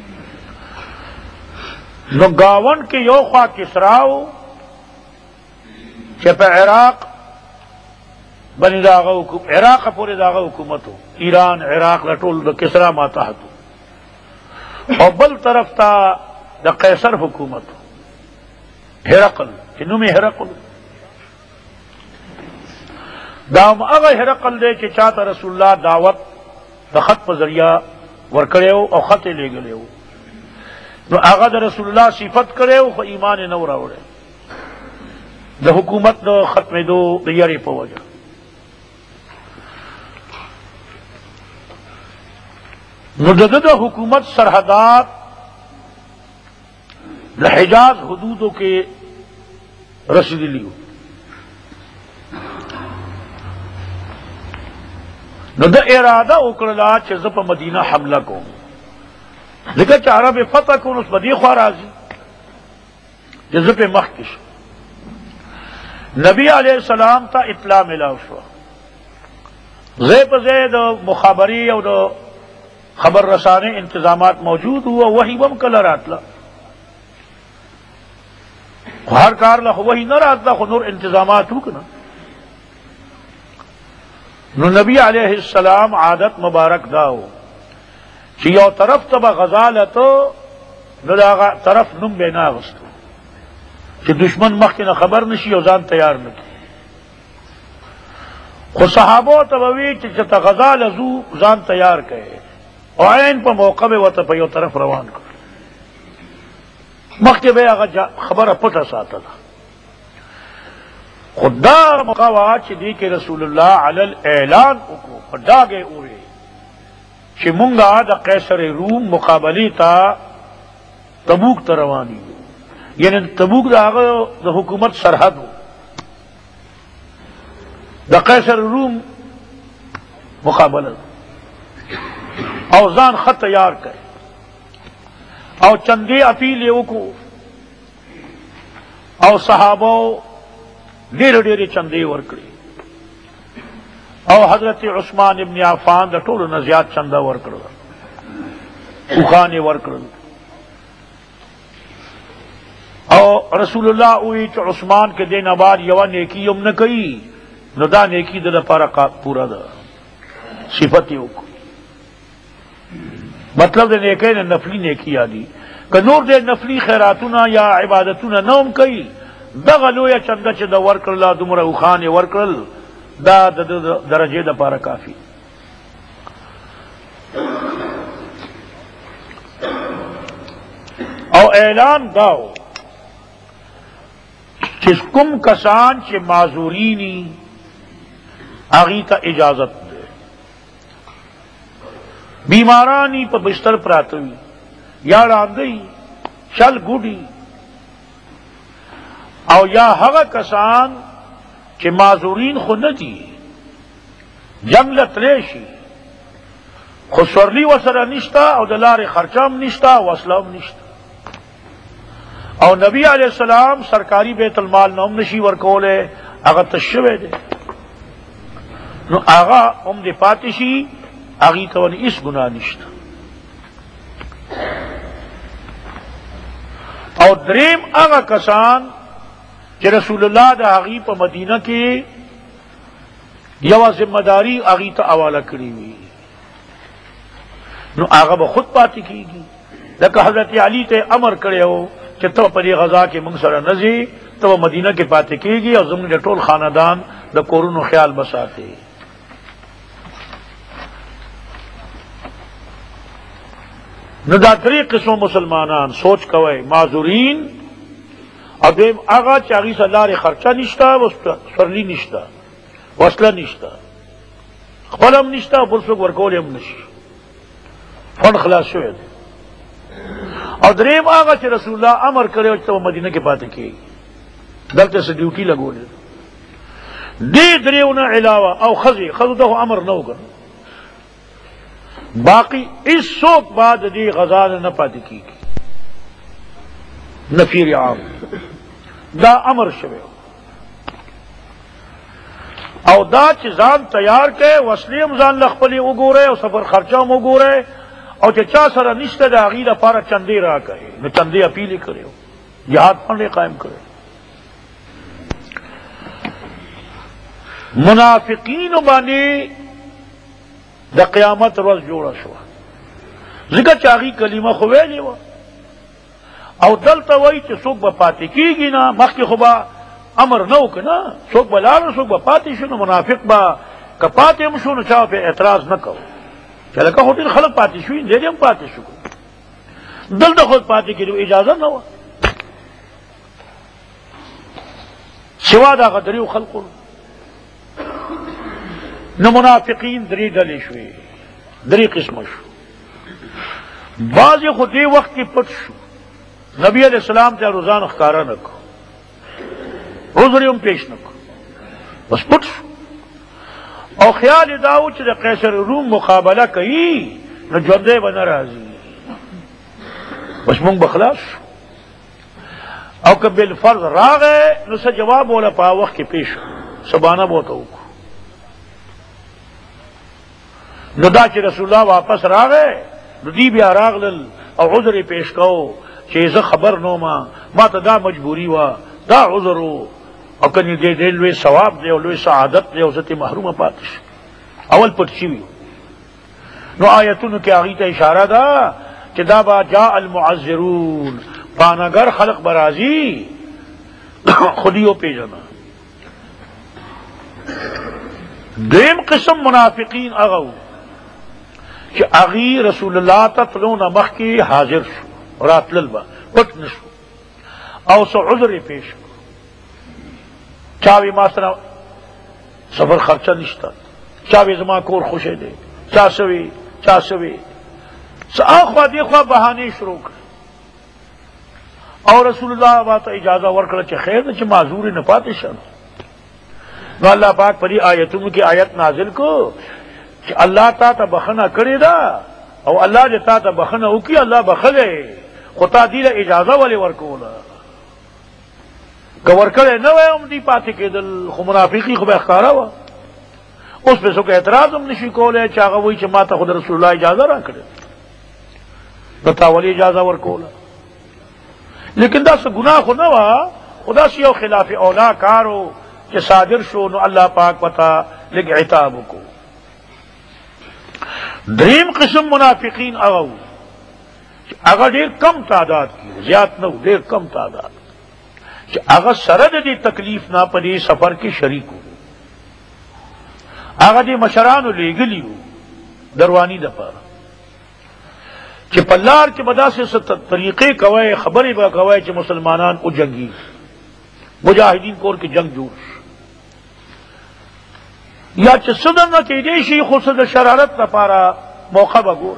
نو گاون کے یو خواہ کسراؤ کہ پہ عراق بنی داغا عراق پورے داغا حکومت ہو ایران عراق لٹول دا کسرا ماتحت ہو اور بل طرف تا دا قیصر حکومت ہو ہرقل جنوں میں ہرقل دام اغا ہرقل دے کہ چاہتا رسول اللہ دعوت دا خط پہ ذریعہ ورکڑے ہو اور خط لے گلے ہو نو آغا دا رسول اللہ صفت کرے ہو خو ایمان نو راوڑے دا حکومت دا ختم دو دیاری پا وجہ. نو دا حکومت سرحدات دا حجاز حدودوں کے رسیدلی لیو نو دا ارادہ اکرلا چیز پا مدینہ حملہ کو لیکن چا عرب فتح کون اس بدی خواہ رازی جیز پہ مخکش نبی علیہ السلام تا اطلاع ملا شو زیب زید مخابری اور خبر رسانے انتظامات موجود ہوا وہی بم کل راتلا ہر کار لا وہی نہ راتلا خو نور انتظامات ہو کنا نو نبی علیہ السلام عادت مبارک داو کہ یو طرف تبا غزالتو نو دا طرف نم بے ناغستو کہ دشمن مخ کی نہ خبر نشی او ځان تیار نکی خو صحابو تبوی چتا غزال ازو ځان تیار کئے او عین پا موقع بے وطا پا یو طرف روان کر مخ کے بے اگا خبر پتا ساتا دا خدا موقع واچ دی کہ رسول اللہ علی الاعلان اکو پڑاگے اوڑے چی منگا دا قیصر روم مقابلی تا تبوک تا روانی یعنی تبوک دا آگا دا حکومت سرحد ہو دا قیصر روم مقابلہ اوزان خط تیار کرے او چندے اپیل کو او صحابہ ډېر ډېر چندے ورکړي او حضرت عثمان ابن عفان د ټولو نه زیات چنده ورکړل اوخانې ورکړل اور رسول اللہ ہوئی کہ عثمان کے دین بعد یوا نیکی یم نہ کئی نو دا نیکی دا پارا پورا دا صفت یو کو مطلب دے نیکی نے نفلی نیکی آدی کہ نور دے نفلی خیراتنا یا عبادتنا نوم کئی دا غلو یا چندہ چھ دا ورکر اللہ دمرا اخان ورکر دا درجے دا پارا کافی او اعلان داو چس کم کسان چھ معذورینی آغی تا اجازت دے بیمارانی پا بستر پراتوی یا راندئی چل گوڑی او یا ہوا کسان چھ معذورین خود ندی جنگلت ریشی خسورلی وسر نشتا او دلار خرچام نشتا وصلام نشتا او نبی علیہ السلام سرکاری بیت المال نوم نشی ورکولے اگا تشوے دے نو آغا ام دے پاتشی آغی تون اس گناہ نشتا او دریم آغا کسان کہ رسول اللہ دا آغی پا مدینہ کے یوا ذمہ داری آغی تا حوالہ کری ہوئی نو آغا با خود پاتی کی گی لیکن حضرت علی تے امر کرے ہو کہ تو پری غزا کے منگسر نزی تو مدینہ کے پاتے کی گی اور زمین ٹول خاندان دا کورون و خیال بساتے ندا تری قسم مسلمانان سوچ کوئے معذورین اب آغا چاگی سے لار خرچہ نشتا سرلی نشتا وصلہ نشتا خپلم نشتا برسوک ورکولیم نشی فن خلاص شوید اور دریم آغا چھ رسول اللہ امر کرے تو مدینہ کے پاتے کی دلتے سے ڈیوٹی لگو لے دی دریونا علاوہ او خزی تو امر نہ ہوگا باقی اس سوک بعد دی غزا نہ پاتے کی نفیر عام دا امر شوے او دا چیزان تیار کے وسلیم زان لخپلی اگورے اور سفر خرچہ اگورے اور چا سر نشتہ دا عقیدہ پارا چندے را کہے نہ چندے اپیلی کرے ہو جہاد پڑھنے قائم کرے منافقین بانے دا قیامت روز جوڑا شوا ذکر چاہی کلمہ خوے لیوا او دلتا وئی چھ سوک با پاتی کی گی نا مخ کی خوبا امر نو کنا سوک با لارا سوک با پاتی شنو منافق با کپاتی ہم شنو چاہو پہ اعتراض نہ کرو چلے کہ ہوٹل خلق پاتی شوئی دے دیم پاتی شو دل دا خود پاتی کی جو اجازت نہ ہوا سوا دا غدریو خلقو نہ منافقین دری ڈلی شوئی دری قسم شو بعضی خود دی وقت کی پٹ شو نبی علیہ السلام تے روزان اخکارا نکو عذریم پیش نکو بس پٹ شو اور خیال داو چھ قیصر روم مقابلہ کئی نہ جوندے بنا رازی بس منگ بخلاص او کہ بالفرض راغے نو سے جواب بولا پا وقت کے پیش سبانہ بوتا ہوکو نو دا چھ رسول اللہ واپس راغے نو دی بیا راغلل او عذر پیش کہو چھ خبر نو ما تا دا مجبوری وا دا عذرو اور کنی دے دے لوے ثواب دے اور لوے سعادت دے اور ذات محروم پاتش اول پتشیوی نو آیتون کے آغی تا اشارہ دا کہ دا با جاء المعذرون پاناگر خلق برازی خودیو پی جانا دیم قسم منافقین اغو کہ اغی رسول اللہ تطلون مخ کی حاضر شو رات للبا پت نشو او سو عذر پیش کو چاوی ماسنا سفر خرچہ نشتا چاوی زمان کور خوشے دے چا سوی آخوا دیکھوا بہانے شروع کر اور رسول اللہ باتا اجازہ ورکڑا چھ خیر نا چھ معذوری نپاتے شن نو اللہ پاک پری آیتوں کی آیت نازل کو کہ اللہ تا بخنا کرے دا او اللہ جے تا بخنا ہو کی اللہ بخلے خطا دیل اجازہ والے ورکولا گور کرے نہ ہم دی پاتے کے دل خو منافقی خو اخکارا ہوا اس پہ سو کہ اعتراض ہم نشی کولے چاہا وہی چماتا خود رسول اللہ اجازہ را کرے بتا ولی اجازہ ور کولا لیکن دا سے گناہ خو نہ وا خدا سی او خلاف اولا کارو کہ صادر شو نو اللہ پاک پتا لیکن عتاب کو. دریم قسم منافقین اغو اگر دیر کم تعداد کی زیاد نو دیر کم تعداد کہ اگر سرد دی تکلیف نہ پڑی سفر کی شریک ہو اگر دی مشران لے گلی ہو دروانی دپار کہ پلار کے بدا سے طریقے کوئے خبریں با کوئے کہ مسلمانان کو جنگی مجاہدین کور کی جنگ جوش یا صدر نہ کہ دیشی خود شرارت نہ پارا موقع بگور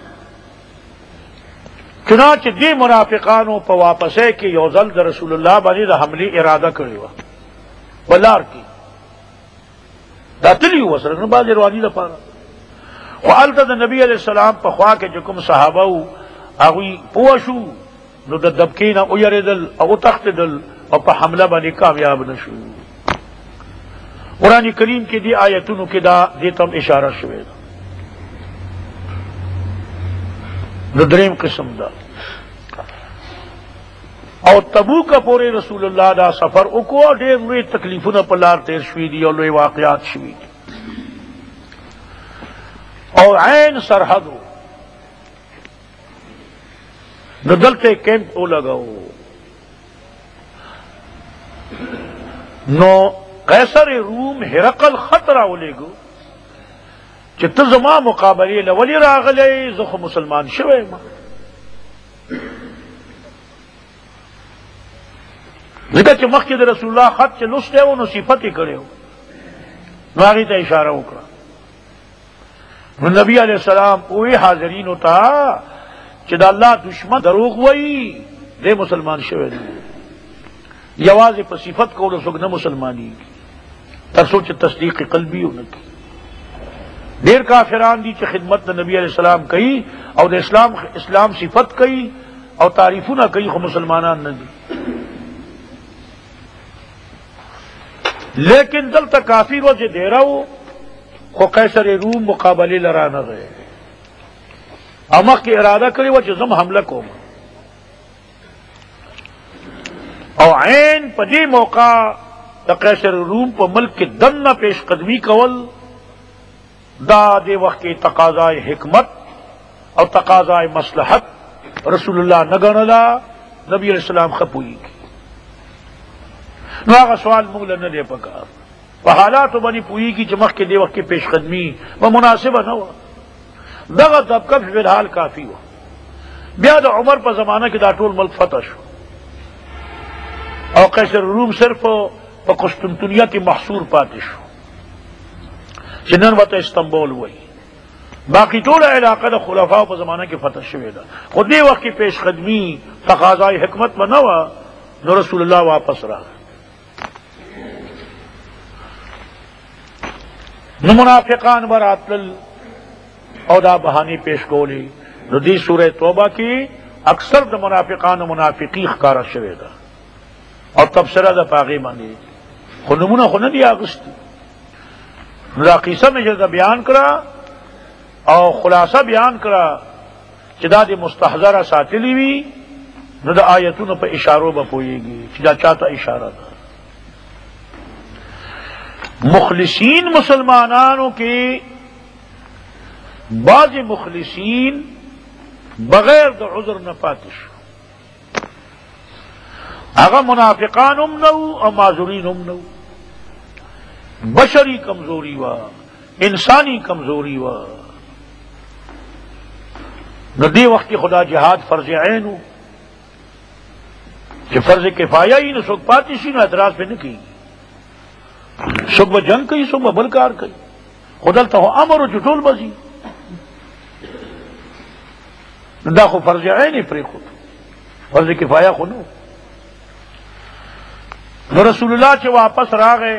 چنانچہ دی منافقانوں پہ واپس ہے کہ یوزل دا رسول اللہ بانی دا حملی ارادہ کرے ہوا بلار کی داتلی ہوا سر نباز روانی دا پارا وعلتا دا نبی علیہ السلام پہ خواہ کے جکم صحابہ اگوی پوشو نو دا دبکینا اویر دل او تخت دل اور پہ حملہ بانی کامیاب نشو. قرآن کریم کی دی آیتونو کی دا دیتم اشارہ شوئے دا دریم قسم دا اور تبوک کا پورے رسول اللہ دا سفر اکو ڈیر لوی تکلیفوں پر لار تیر شوی دی اور لوی واقعات شوی دی اور عین سرحد ہو ندلتے کیمپ او لگاؤ نو قیصر روم ہرقل خطرہ اولے گو چت زما مقابلے لولی راغلے زخ مسلمان شوے ما ذکر چ مسجد رسول اللہ خط چ لستے ہو نو صفت ہی کرے ہو ناغی تا اشارہ اکرا نبی علیہ السلام اوی حاضرین ہوتا چ دا اللہ دشمن دروغ وئی دے مسلمان شوے دی یواز پر صفت کو رسول نہ مسلمانی ترسو چ تصدیق قلبی ہو نکی دیر کافران دی چ خدمت نبی علیہ السلام کئی اور اسلام صفت کئی اور تعریفوں نہ کئی خو مسلمانان نہ دی لیکن دل تک کافی روز دے رہا ہو خو قیصر روم مقابلے لڑا نہ رہے امک کے ارادہ کرے وہ جزم حملہ کو اور عین پدی موقع دا قیصر روم پر ملک کے دن نہ پیش قدمی کول دا دے وقت کے تقاضائے حکمت اور تقاضائے مصلحت رسول اللہ نگن اللہ نبی علیہ السلام خپوئی کی نو آگا سوال مغل نہ دے پکا وہ حالات بنی پوئی کی چمک کے دے وقت کی پیش قدمی وہ مناسبہ نہ ہوا دغا دبکہ فی الحال کافی ہوا بیا دا عمر پر زمانہ کی دا ٹول ملک فتح شو اور قیصر روم صرف قسطنطنیہ کی محصور پاتے شو چنن وطا استنبول ہوئی باقی ٹول علاقہ دا خلفاء پر زمانہ کی فتح شوے دا خود دے وقت کی پیش قدمی تقاضائی حکمت میں نہ ہوا نو رسول اللہ واپس رہا نو منافقان براتل او دا بہانی پیش گولی نو دی سورہ توبہ کی اکثر دا منافقان و منافقی خکارا شوے دا اور تبصرہ دا پاغی مانی خود نمونہ خود ندی آگستی نو دا قیسہ میں جزا بیان کرا اور خلاصہ بیان کرا چدا دی مستحضرہ ساتلی وی نو دا آیتون پہ اشاروں بپوئے گی چدا چاہتا اشارہ دا مخلصین مسلمانانوں کے بعض مخلصین بغیر دا عذر نہ پاتش اگر منافقان نو اور معذورین نو بشری کمزوری وا انسانی کمزوری وا ندی وقت کی خدا جہاد فرض عین ہو کہ فرض کفایہ ہی نہ سوک پاتشی نہ اعتراض پہ نہ کی صبح جنگ کئی صبح بلکار کئی خدلتا ہو امر و جٹول بزی دا خو فرض عین پری خود فرض کفایہ خو نو نو رسول اللہ چے واپس را گئے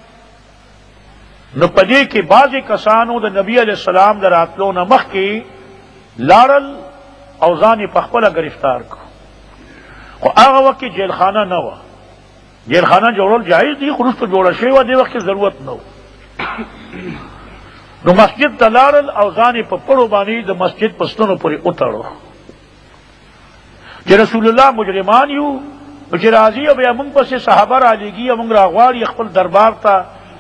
نو پدے کے بعض کسانو دا نبی علیہ السلام دا راتلو نمخ کی لارل اوزان پخپلا گرفتار کو خو آغا وقت کی جیل خانہ نہ ہوا جیل خانہ جوڑل جائز دی خروج تو جوڑا شیوا دے وقت کی ضرورت نہ ہو نو مسجد تلارل اوزان پپڑو بانی دا مسجد پستنو پوری اتارو کہ رسول اللہ مجرمان یو چې راضی او بیا موږ پسې صحابه را لېږي او موږ راغواړي خپل دربار ته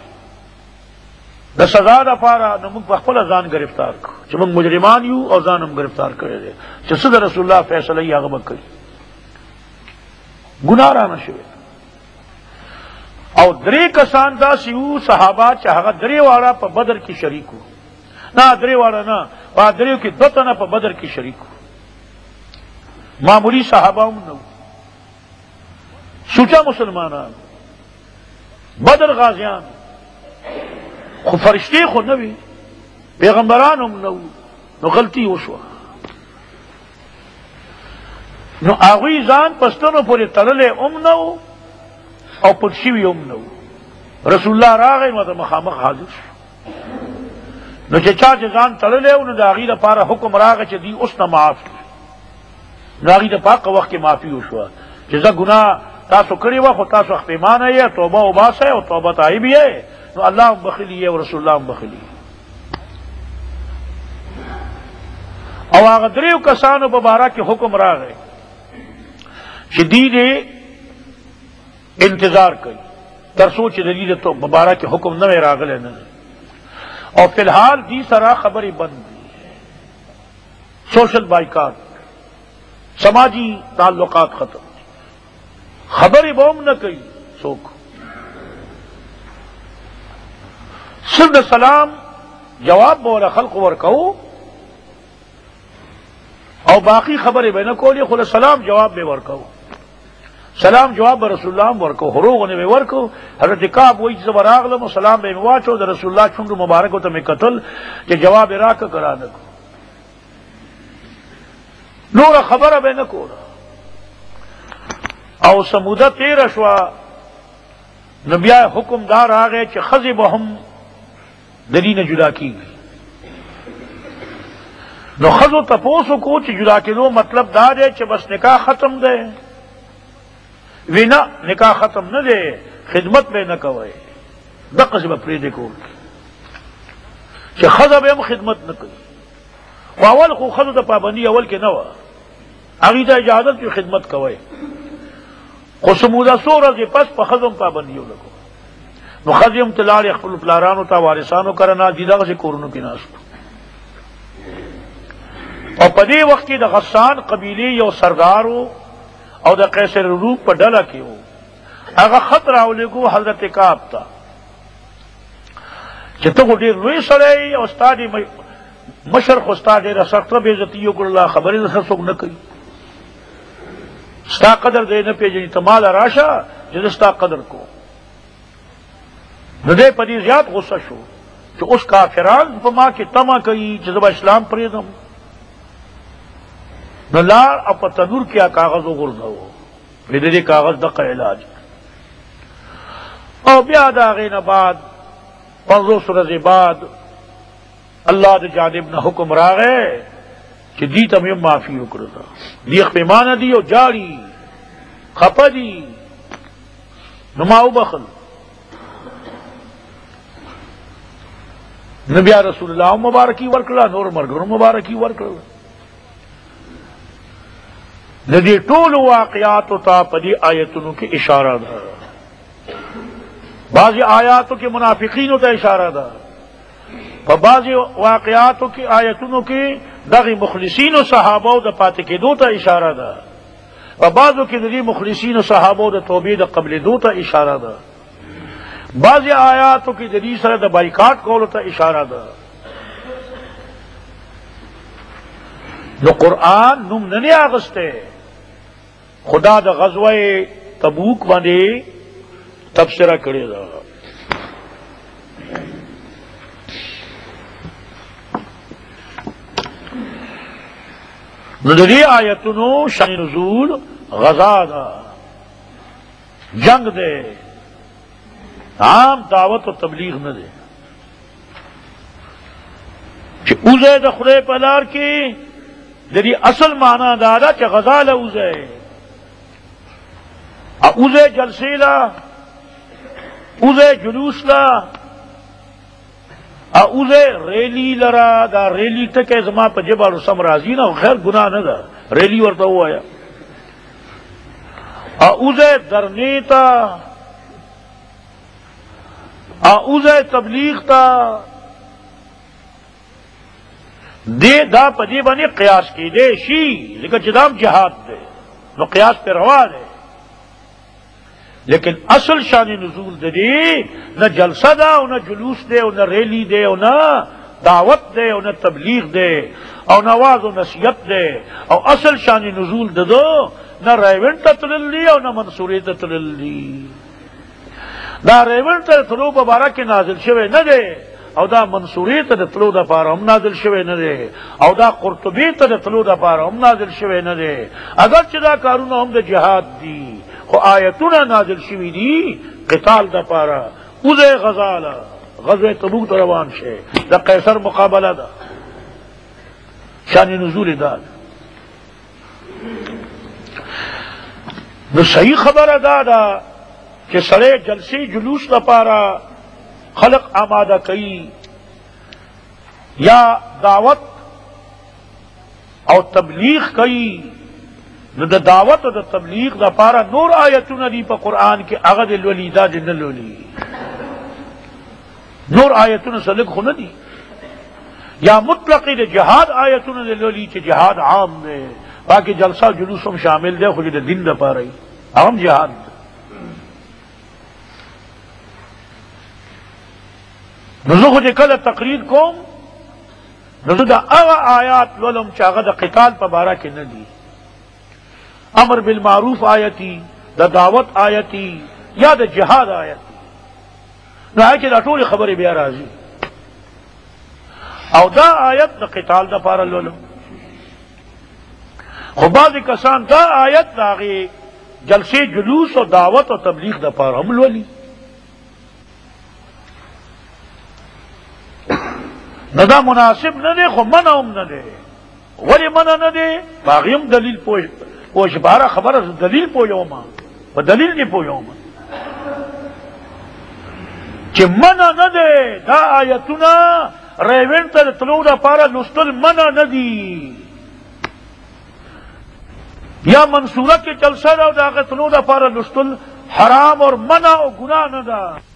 د سزا دپاره، نو موږ په خپله ځان گرفتار کړو چې موږ مجرمان یو او ځان هم گرفتار کړی دی چې څه د رسول الله فیصله یې هغه به کوي. ګناه رانه شوې. او درې کسان داسې وو صحابه چې هغه درې واړه په بدر کې شریک وو. نه درې واړه نه، په دریو کې دوه تنه په بدر کې شریک وو. معمولی صحابه هم نه وو، سوچا مسلمانان، بدر غازیان، خو فرشتې خو نه وي، پیغمبران هم نه وو، نو غلطي وشوه. نو هغوی ځان پستنو پورې تړلی هم نه وو او پټ شوي هم نه وو. رسول الله راغی نو ته مخامخ حاضر شو. نو چې چا چې ځان تړلی و نو د هغې لپاره حکم راغی چې دوی اوس نه معاف کړي. نو هغې د پاکه وخت کې معافي وشوه چې زه ګناه تاسو کړې وه خو تاسو خپیمانه یې، توبه وباسئ او توبه طایب یې، نو الله هم بخلي یې او رسول الله هم بخلي. او هغه دریو کسانو په باره کې حکم راغی چې دوی دې انتظار کوي تر څو چې د دې په باره کې حکم نه وی راغلی نه، او فی الحال دی سره خبرې بند دي، سوشل بائیکاٹ، سماجی تعلقات ختم، خبرې به هم نه کوي څوک، صرف د سلام جواب به ولا خلق ورکوو او باقی خبرې به نه کولې، خو سلام جواب به ورکوو. سلام جواب به رسول الله هم ورکو، هروغونه به ورکو. حضرت کعب وایي چې زه به راغلم او سلام به مې واچو، د رسول الله چونډو مبارکو ته مې کتل چې جواب یې راکړه که رانه کړو، نوره خبره به نه کوله. او سموده تیره شوه، نو بیا حکم دا راغی چې ښځې به هم د دې نه جدا کېږي. نو ښځو تپوس وکړو چې جدا کېدو مطلب دا دی چې بس نکاح ختم دی؟ وی نه، نکاح ختم نه دی، خدمت به نه کوئ، دقسې به پرېږدئ کور کې چې ښځه به هم خدمت نه کوي. خو اول خو ښځو ته پابندي اول کې نه وه، هغې ته اجازه چې خدمت کوئ، خو سموده څو ورځې پس په ښځو هم پابندي ولګو. نو ښځې هم ته لاړې خپلو پلارانو ته، وارثانو کره نه دي، دغسې کورونو کې ناست. او په دې وخت کې د غسان قبیلې یو سردار و او د قیصر روم په ډله کې و، هغه خط راولېږو حضرت کعب ته چې ته خو ډېر لوی سړی او ستا مشر خو ستا ډېره سخته بې عزتي وکړله، خبرې درسره څوک نه کوي، ستا قدر دی نه پېژني، ته ماله راشه چې زه ستا قدر کوم. نو دی په دې زیات غصه شو چې اوس کافران په ما کې طمع کوي چې زه به اسلام پرېږدم. نو لار او په تنور کې کاغذ وغورځوو، د دې کاغذ دغه علاج. او بیا د هغې نه بعد 50 ورځې بعد الله د جانب نه حکم راغی چې دې ته مې معافي وکړه، دې خپیمانه دي او جاړي خفه دي، نو ما وبخل. نو بیا رسول الله مبارکي ورکړه، نور مرګرو مبارکي ورکړه. د دې ټولو واقعاتو ته په دې آیتونو کې اشاره ده، بعضې آیاتو کې منافقینو ته اشاره ده، په بعضې واقعاتو کې آیتونو کې دغې مخلصینو صحابو د پاتې کېدو ته اشاره ده، په بعضو کې د دې مخلصینو صحابو د توبې د قبلېدو ته اشاره ده، بعضې آیاتو کې د دې سره د بایکاټ کولو ته اشاره ده. نو قرآن نوم نه دی اخیستی، خدا د غزوه تبوک باندې تبصره کړې ده. نو د دې آیتونو شان نزول غزا ده، جنگ ده، عام دعوت و تبلیغ نه ده چې اوزه د خدای په لار کې د دې اصل معنا دا ده چې غزا له اوزه اوزه جلسې له، اوزه جلوس له، اوزه ریلی لرا. دا ریلی ټکی زما په جبه رسم راځي نه، خیر ګناه نه ده، ریلی ورته ووایه اوزے درنی تا اوزے تبلیغ تا دے دا پدی بنی قیاس کی دے شی لیکن جدام جہاد دے نو قیاس پہ روا دے، لیکن اصل شان نزول دے نہ جلسہ دا نہ جلوس دے نہ ریلی دے نہ دعوت دے نہ تبلیغ دے او نہ واز و نصیحت دے، او اصل شان نزول دے دو نہ ریونٹ تتللی او نہ منصوری تتللی. دا ریونٹ تلو ببارہ کے نازل شوے نہ دے، او دا منصوری ته تلو د پاره هم نازل شوی نه دی، او دا قرطبی ته تلو د پاره هم نازل شوی نه دی. اگر چې دا کارونه هم د جهاد دي خو آیتونه نازل شوی دي قتال د پاره. اوزه غزاله غزوه تبوک ته روان شه د قیصر مقابله ده، شان نزول ده. نو صحیح خبره ده چې سره جلسې جلوس د پاره خلق آمادہ کئی یا دعوت او تبلیغ کئی، نو دا دعوت او دا تبلیغ دا پارا نور آیتون دی پا قرآن کے اغد الولی دا جن الولی نور آیتون سلک خو ندی، یا مطلقی دا جہاد آیتون دی الولی چی جہاد عام دے، باقی جلسہ جلوسم شامل دے خود دا دن دا پارا عام جہاد دے. نزو خود کل تقریر کوم نزو دا اغا آیات لولم چاگا دا قتال پا بارا کے ندی، امر بالمعروف آیتی دا دعوت آیتی یا دا جہاد آیتی، نو آئی کہ دا طول خبر بیا رازی او دا آیت دا قتال دا پارا لولم. خو بعض کسان دا آیت دا آگے جلسے جلوس و دعوت و تبلیغ دا پارا ہم لولی. نہ دا مناسب نہ دے خو منع ہم نہ دے، ولی منع نہ دے باغیم دلیل پوش بارہ خبر دلیل پوجو ما و دلیل نہیں پوجو ما چی منع نہ دے دا آیتنا ریوین تا تلو دا پارا لستل منع نہ دی، یا منصورہ کے جلسہ دا تلو دا پارا لستل حرام اور منع و گناہ نہ دا.